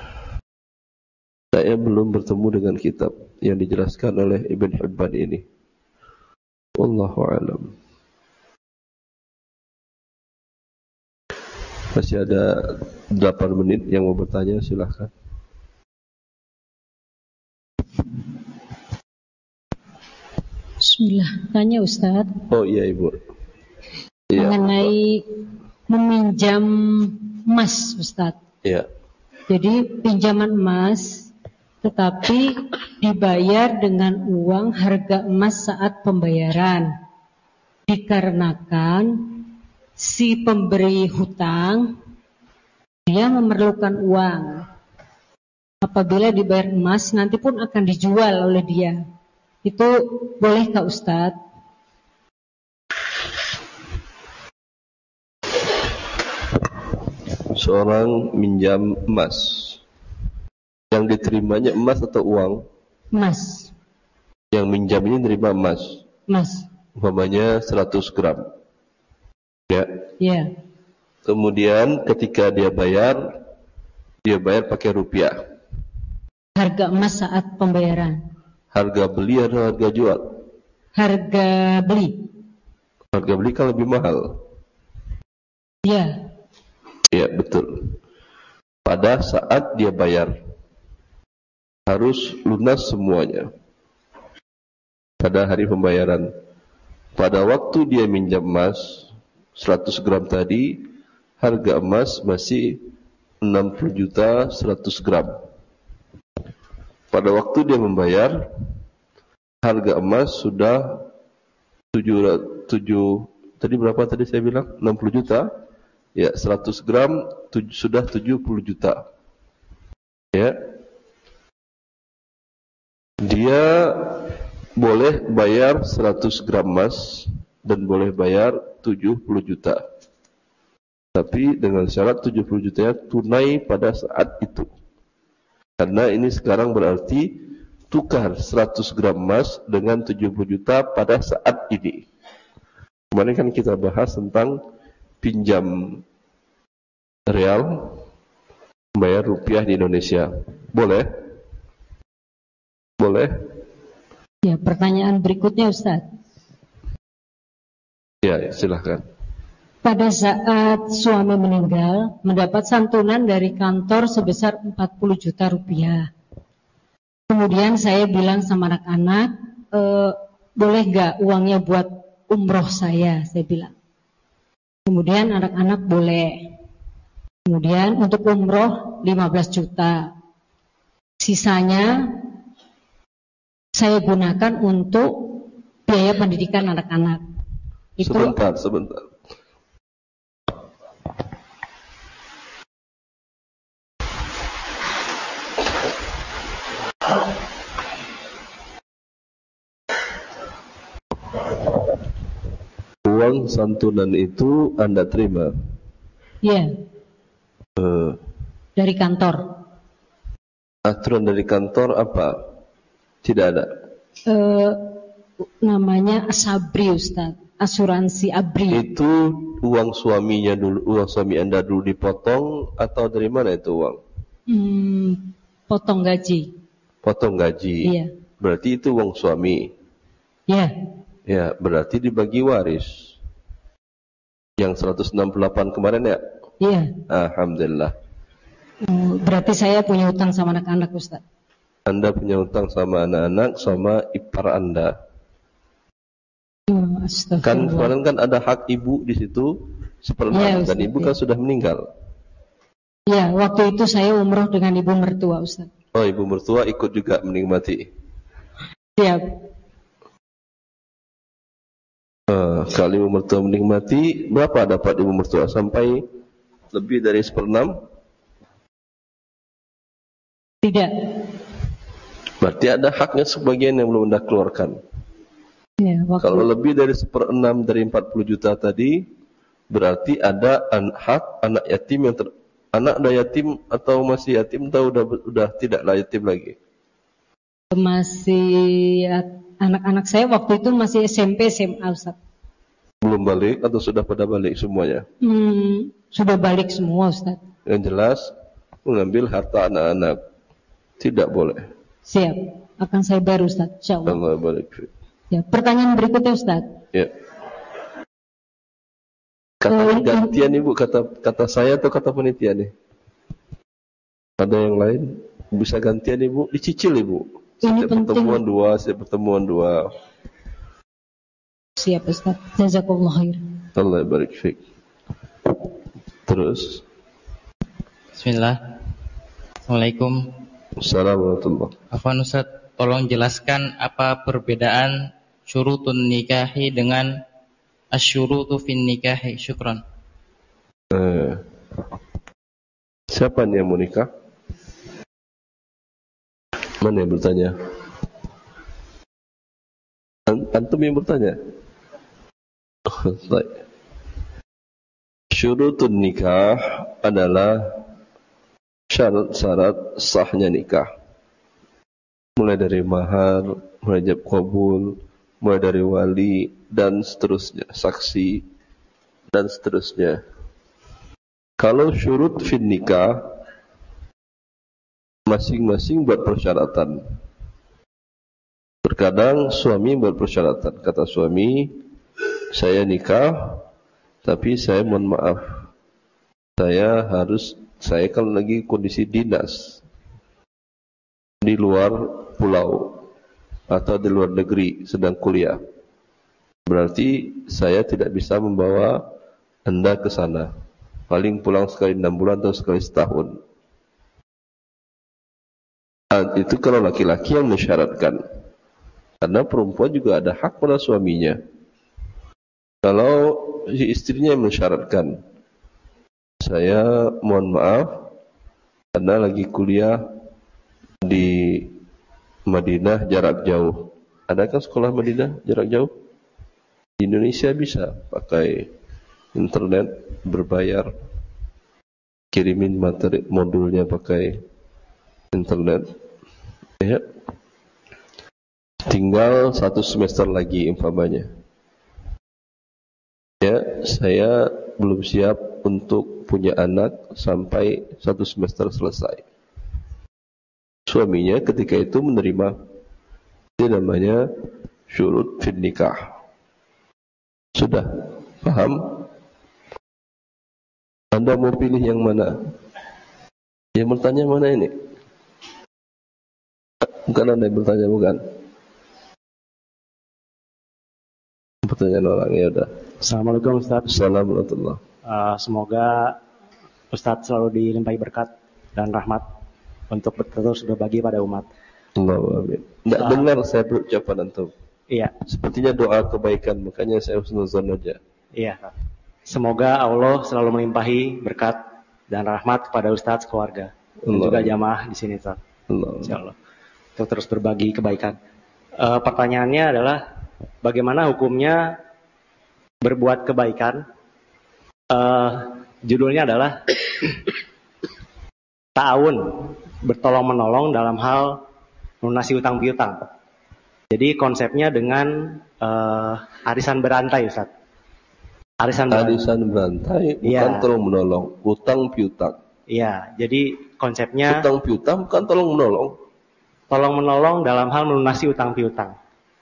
Saya belum bertemu dengan kitab yang dijelaskan oleh Ibn Hibban ini. Wallahu a'lam. Masih ada delapan menit yang mau bertanya, silahkan. Bismillah, tanya Ustaz. Oh iya Ibu. Iya. Mengenai meminjam emas, Ustaz. Iya. Jadi pinjaman emas, tetapi dibayar dengan uang harga emas saat pembayaran. Dikarenakan si pemberi hutang dia memerlukan uang. Apabila dibayar emas, nanti pun akan dijual oleh dia. Itu bolehkah Ustaz? Seorang minjam emas, yang diterimanya emas atau uang? Emas. Yang minjam ini terima emas. Emas. Umpamanya seratus gram. Ya. Ya. Kemudian ketika dia bayar, dia bayar pakai rupiah. Harga emas saat pembayaran. Harga beli atau harga jual? Harga beli. Harga beli kan lebih mahal. Ya. Ya, betul. Pada saat dia bayar, harus lunas semuanya. Pada hari pembayaran. Pada waktu dia minjam emas seratus gram tadi, harga emas masih enam puluh juta seratus gram. Pada waktu dia membayar, harga emas sudah tujuh, tujuh tadi berapa tadi saya bilang? enam puluh juta. Ya, seratus gram tuj, sudah tujuh puluh juta. Ya. Dia boleh bayar seratus gram emas dan boleh bayar tujuh puluh juta. Tapi dengan syarat tujuh puluh juta tunai pada saat itu. Karena ini sekarang berarti tukar seratus gram emas dengan tujuh puluh juta pada saat ini. Kemarin kan kita bahas tentang pinjam real, bayar rupiah di Indonesia. Boleh? Boleh? Ya, pertanyaan berikutnya Ustaz. Ya, silahkan. Pada saat suami meninggal, mendapat santunan dari kantor sebesar empat puluh juta rupiah. Kemudian saya bilang sama anak-anak, e, boleh gak uangnya buat umroh saya, saya bilang. Kemudian anak-anak boleh. Kemudian untuk umroh lima belas juta. Sisanya saya gunakan untuk biaya pendidikan anak-anak. Itu sebentar, sebentar. Uang santunan itu Anda terima? Iya. Uh, dari kantor. Aturan dari kantor apa? Tidak ada. Uh, namanya Asabri Ustaz, asuransi Abri. Itu uang suaminya dulu, uang suami Anda dulu dipotong atau dari mana itu uang? Hmm, potong gaji. Potong gaji. Iya. Berarti itu uang suami. Iya. Ya, berarti dibagi waris. Yang seratus enam puluh delapan kemarin ya? Iya. Alhamdulillah. Oh, berarti saya punya utang sama anak-anak, Ustaz. Anda punya utang sama anak-anak sama ipar Anda. Oh, Kan kemarin kan ada hak ibu di situ seperenam, ya, dan ibu kan ya. Sudah meninggal. Ya, waktu itu saya umroh dengan ibu mertua, Ustaz. Oh, ibu mertua ikut juga menikmati. Siap. Uh, kalau ibu mertua menikmati, berapa dapat ibu mertua? Sampai lebih dari seperenam? Tidak. Berarti ada haknya sebagian yang belum Anda keluarkan. Ya, waktu... Kalau lebih dari seperenam dari empat puluh juta tadi, berarti ada an hak anak yatim yang ter anak ada yatim atau masih yatim atau udah udah tidak yatim lagi? Masih anak-anak saya waktu itu masih S M P S M A, Ustaz. Belum balik atau sudah pada balik semuanya? Hmm, sudah balik semua, Ustaz. Yang jelas mengambil harta anak-anak tidak boleh. Siap, akan saya bayar, Ustaz, insyaallah. Allah barik. Ya, pertanyaan berikutnya, Ustaz. Ya. Kata gantian Ibu, kata kata saya atau kata penitia nih? Ada yang lain? Bisa gantian Ibu? Dicicil Ibu. Setiap pertemuan dua, setiap pertemuan dua. Siap, Ustaz. Jazakallah khair. Allah barik fiik. Terus. Bismillah. Assalamualaikum. Assalamualaikum. Afwan Ustaz, tolong jelaskan apa perbedaan syurutun nikahi dengan asyurutu fin nikahi. Syukran. Eh, siapa nih yang mau nikah? Mana yang bertanya? Antum yang bertanya? Baik. Syurutun nikah adalah syarat-syarat sahnya nikah. Mulai dari mahar, mulai ijab qabul, mulai dari wali dan seterusnya, saksi dan seterusnya. Kalau syurut fin nikah, masing-masing buat persyaratan. Terkadang suami buat persyaratan. Kata suami, saya nikah, tapi saya mohon maaf, saya harus, saya kan lagi kondisi dinas di luar pulau atau di luar negeri sedang kuliah. Berarti saya tidak bisa membawa Anda ke sana. Paling pulang sekali enam bulan atau sekali setahun. Itu kalau laki-laki yang mensyaratkan. Karena perempuan juga ada hak pada suaminya. Kalau si istrinya yang mensyaratkan, saya mohon maaf karena lagi kuliah di Madinah jarak jauh. Adakah sekolah Madinah jarak jauh? Di Indonesia bisa pakai internet berbayar, kirimin materi modulnya pakai internet. Ya. Tinggal satu semester lagi umpamanya. Ya, saya belum siap untuk punya anak sampai satu semester selesai. Suaminya ketika itu menerima, itu namanya syurut fin nikah. Sudah paham? Anda mau pilih yang mana? Yang bertanya mana ini? Bukan Anda yang bertanya, bukan? Pertanyaan orang, ya udah. Assalamualaikum Ustaz. Assalamualaikum. Uh, semoga Ustaz selalu dilimpahi berkat dan rahmat untuk terus berbagi pada umat. Allahu amin. Tidak uh, dengar saya berucapan antum. Iya. Sepertinya doa kebaikan, makanya saya husnuzon aja. Iya. Semoga Allah selalu melimpahi berkat dan rahmat kepada Ustaz, keluarga, dan Allah. juga jamaah di sini, Ustaz. Allah. Insyaallah. Untuk terus berbagi kebaikan. Uh, pertanyaannya adalah bagaimana hukumnya berbuat kebaikan? Uh, judulnya adalah ta'awun, bertolong menolong dalam hal melunasi utang piutang. Jadi konsepnya dengan uh, arisan berantai, Ustaz. Arisan berantai. Arisan berantai bukan Iya. tolong menolong, utang piutang. Iya, jadi konsepnya Utang piutang bukan tolong menolong. tolong menolong dalam hal melunasi utang piutang.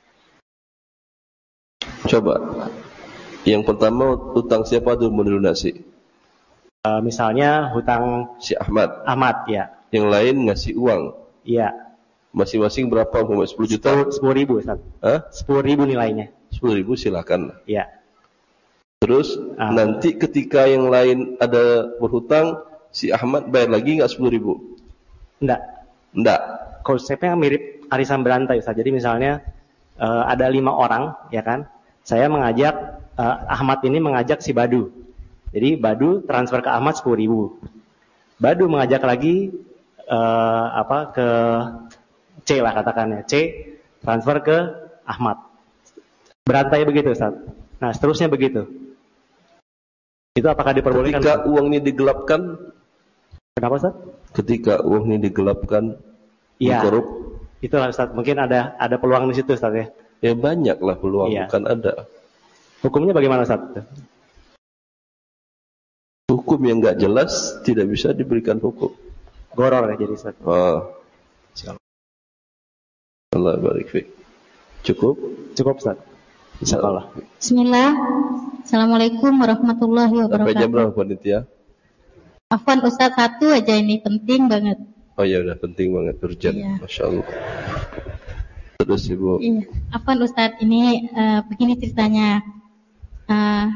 Coba. Yang pertama utang siapa dulu melunasi? E, misalnya hutang Si Ahmad. Ahmad, ya. Yang lain ngasih uang. Iya. Masing-masing berapa? sepuluh juta? Sepuluh ribu, Ustaz. Hah? Sepuluh ribu nilainya. sepuluh ribu silakan. Iya. Terus Ah. nanti ketika yang lain ada berhutang, si Ahmad bayar lagi nggak sepuluh ribu? Enggak. Enggak. Konsepnya mirip arisan berantai, Ustaz. Jadi misalnya e, ada lima orang, ya kan? Saya mengajak e, Ahmad ini mengajak si Badu. Jadi Badu transfer ke Ahmad sepuluh ribu. Badu mengajak lagi e, apa ke C lah katakannya. C transfer ke Ahmad. Berantai begitu, Ustaz. Nah, seterusnya begitu. Itu apakah diperbolehkan? Ketika uang ini digelapkan, Kenapa, Ustaz? ketika uang ini digelapkan, Iya. dikorup, Itulah, Ustaz. Mungkin ada ada peluang di situ, Ustaz, ya. ya banyaklah peluang, Iya. bukan ada. Hukumnya bagaimana, Ustaz? Hukum yang nggak jelas tidak bisa diberikan hukum. Goror ya jadi, Ustaz. Ah. Allah barik fiik. Cukup? Cukup, Ustaz. Insyaallah. Bismillah. Assalamualaikum warahmatullahi Sampai jam wabarakatuh. berapa panitia? Afwan Ustaz, satu aja ini penting banget. Oh ya udah penting banget, urgent. Iya. Masya Allah. Terus Ibu. Iya. Afwan Ustaz, ini uh, begini ceritanya. Uh,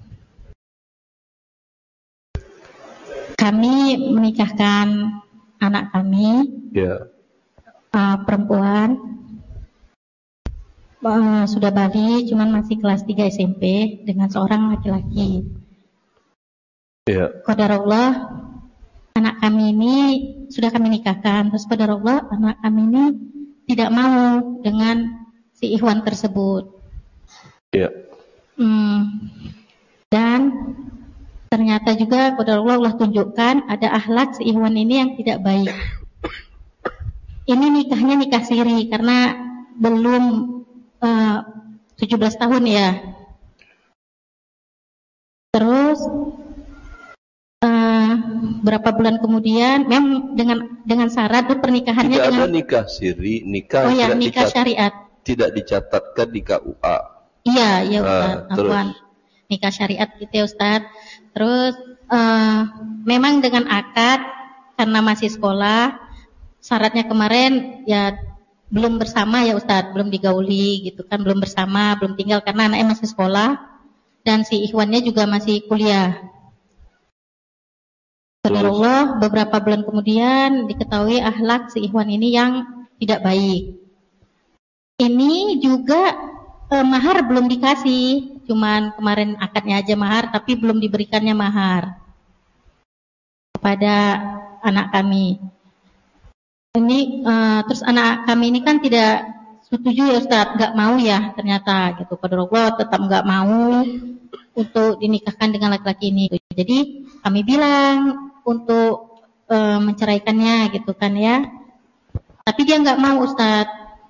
kami menikahkan anak kami, Ya. uh, perempuan. Uh, sudah balik, cuman masih kelas tiga S M P dengan seorang laki-laki. Ya. Qadarullah, anak kami ini sudah kami nikahkan. Terus qadarullah, anak kami ini tidak mau dengan si ikhwan tersebut. Ya. Hmm. Dan ternyata juga qadarullah Allah tunjukkan ada akhlak si ikhwan ini yang tidak baik. Ini nikahnya nikah siri karena belum uh, tujuh belas tahun ya. Terus uh, berapa bulan kemudian, memang dengan dengan syarat pernikahannya Tidak dengan ada nikah siri, nikah oh ya tidak, nikah dicat- syariat. tidak dicatatkan di K U A. Iya, ya Ah, Ustaz. terus? Afwan. Nikah syariat gitu ya Ustaz. Terus uh, memang dengan akad karena masih sekolah, syaratnya kemarin ya belum bersama ya Ustaz, belum digauli gitu kan, belum bersama, belum tinggal karena anaknya masih sekolah dan si ikhwannya juga masih kuliah. Qadarullah, beberapa bulan kemudian diketahui akhlak si ikhwan ini yang tidak baik. Ini juga eh, mahar belum dikasih, cuman kemarin akadnya aja mahar, tapi belum diberikannya mahar kepada anak kami. Ini eh, terus anak kami ini kan tidak setuju ya Ustaz, nggak mau ya ternyata gitu. Qadarullah tetap nggak mau untuk dinikahkan dengan laki-laki ini. Jadi kami bilang untuk eh, menceraikannya gitu kan ya. Tapi dia nggak mau Ustaz.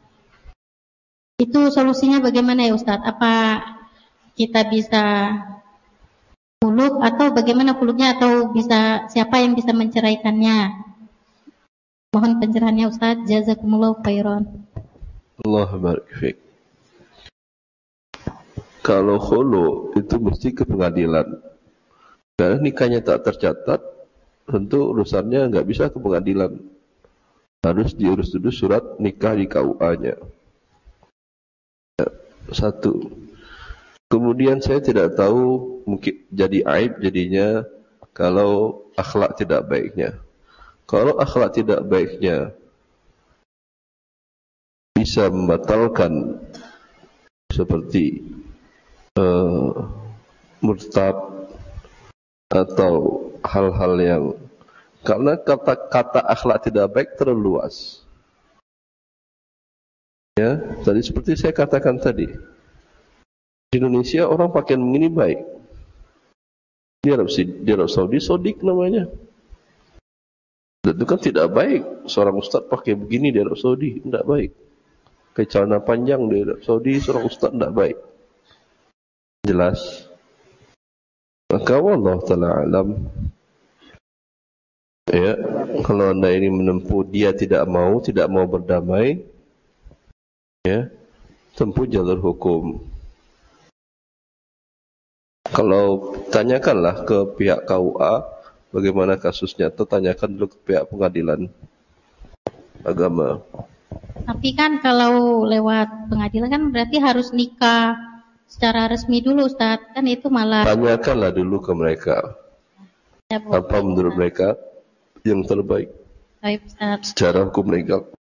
Itu solusinya bagaimana ya Ustaz? Apa kita bisa khuluk atau bagaimana khuluknya, atau bisa siapa yang bisa menceraikannya? Mohon pencerahannya Ustaz. Jazakumullah khairan. Allah barik fiik. Kalau khulu itu mesti ke pengadilan. Karena nikahnya tak tercatat, tentu urusannya nggak bisa ke pengadilan. Harus diurus dulu surat nikah di K U A-nya. Satu. Kemudian saya tidak tahu, mungkin jadi aib jadinya kalau akhlak tidak baiknya. Kalau akhlak tidak baiknya bisa membatalkan seperti uh, murtad atau hal-hal yang, karena kata-kata akhlak tidak baik terlalu luas. Ya, tadi seperti saya katakan tadi, di Indonesia orang pakaian begini baik. Di Arab, di Arab Saudi sodik namanya. Dan itu kan tidak baik. Seorang ustaz pakai begini di Arab Saudi, tidak baik. Pakai celana panjang di Arab Saudi, seorang ustaz tidak baik. Jelas. Maka wallahu ta'ala alam. Ya, kalau anda ini menempuh dia tidak mau, tidak mau berdamai, ya, tempuh jalur hukum. Kalau tanyakanlah ke pihak K U A bagaimana kasusnya, atau tanyakan dulu ke pihak pengadilan agama. Tapi kan kalau lewat pengadilan kan berarti harus nikah secara resmi dulu, Ustaz. Kan itu malah. Tanyakanlah dulu ke mereka. Ya, apa menurut mereka yang terbaik Baik, Ustaz. secara hukum legal.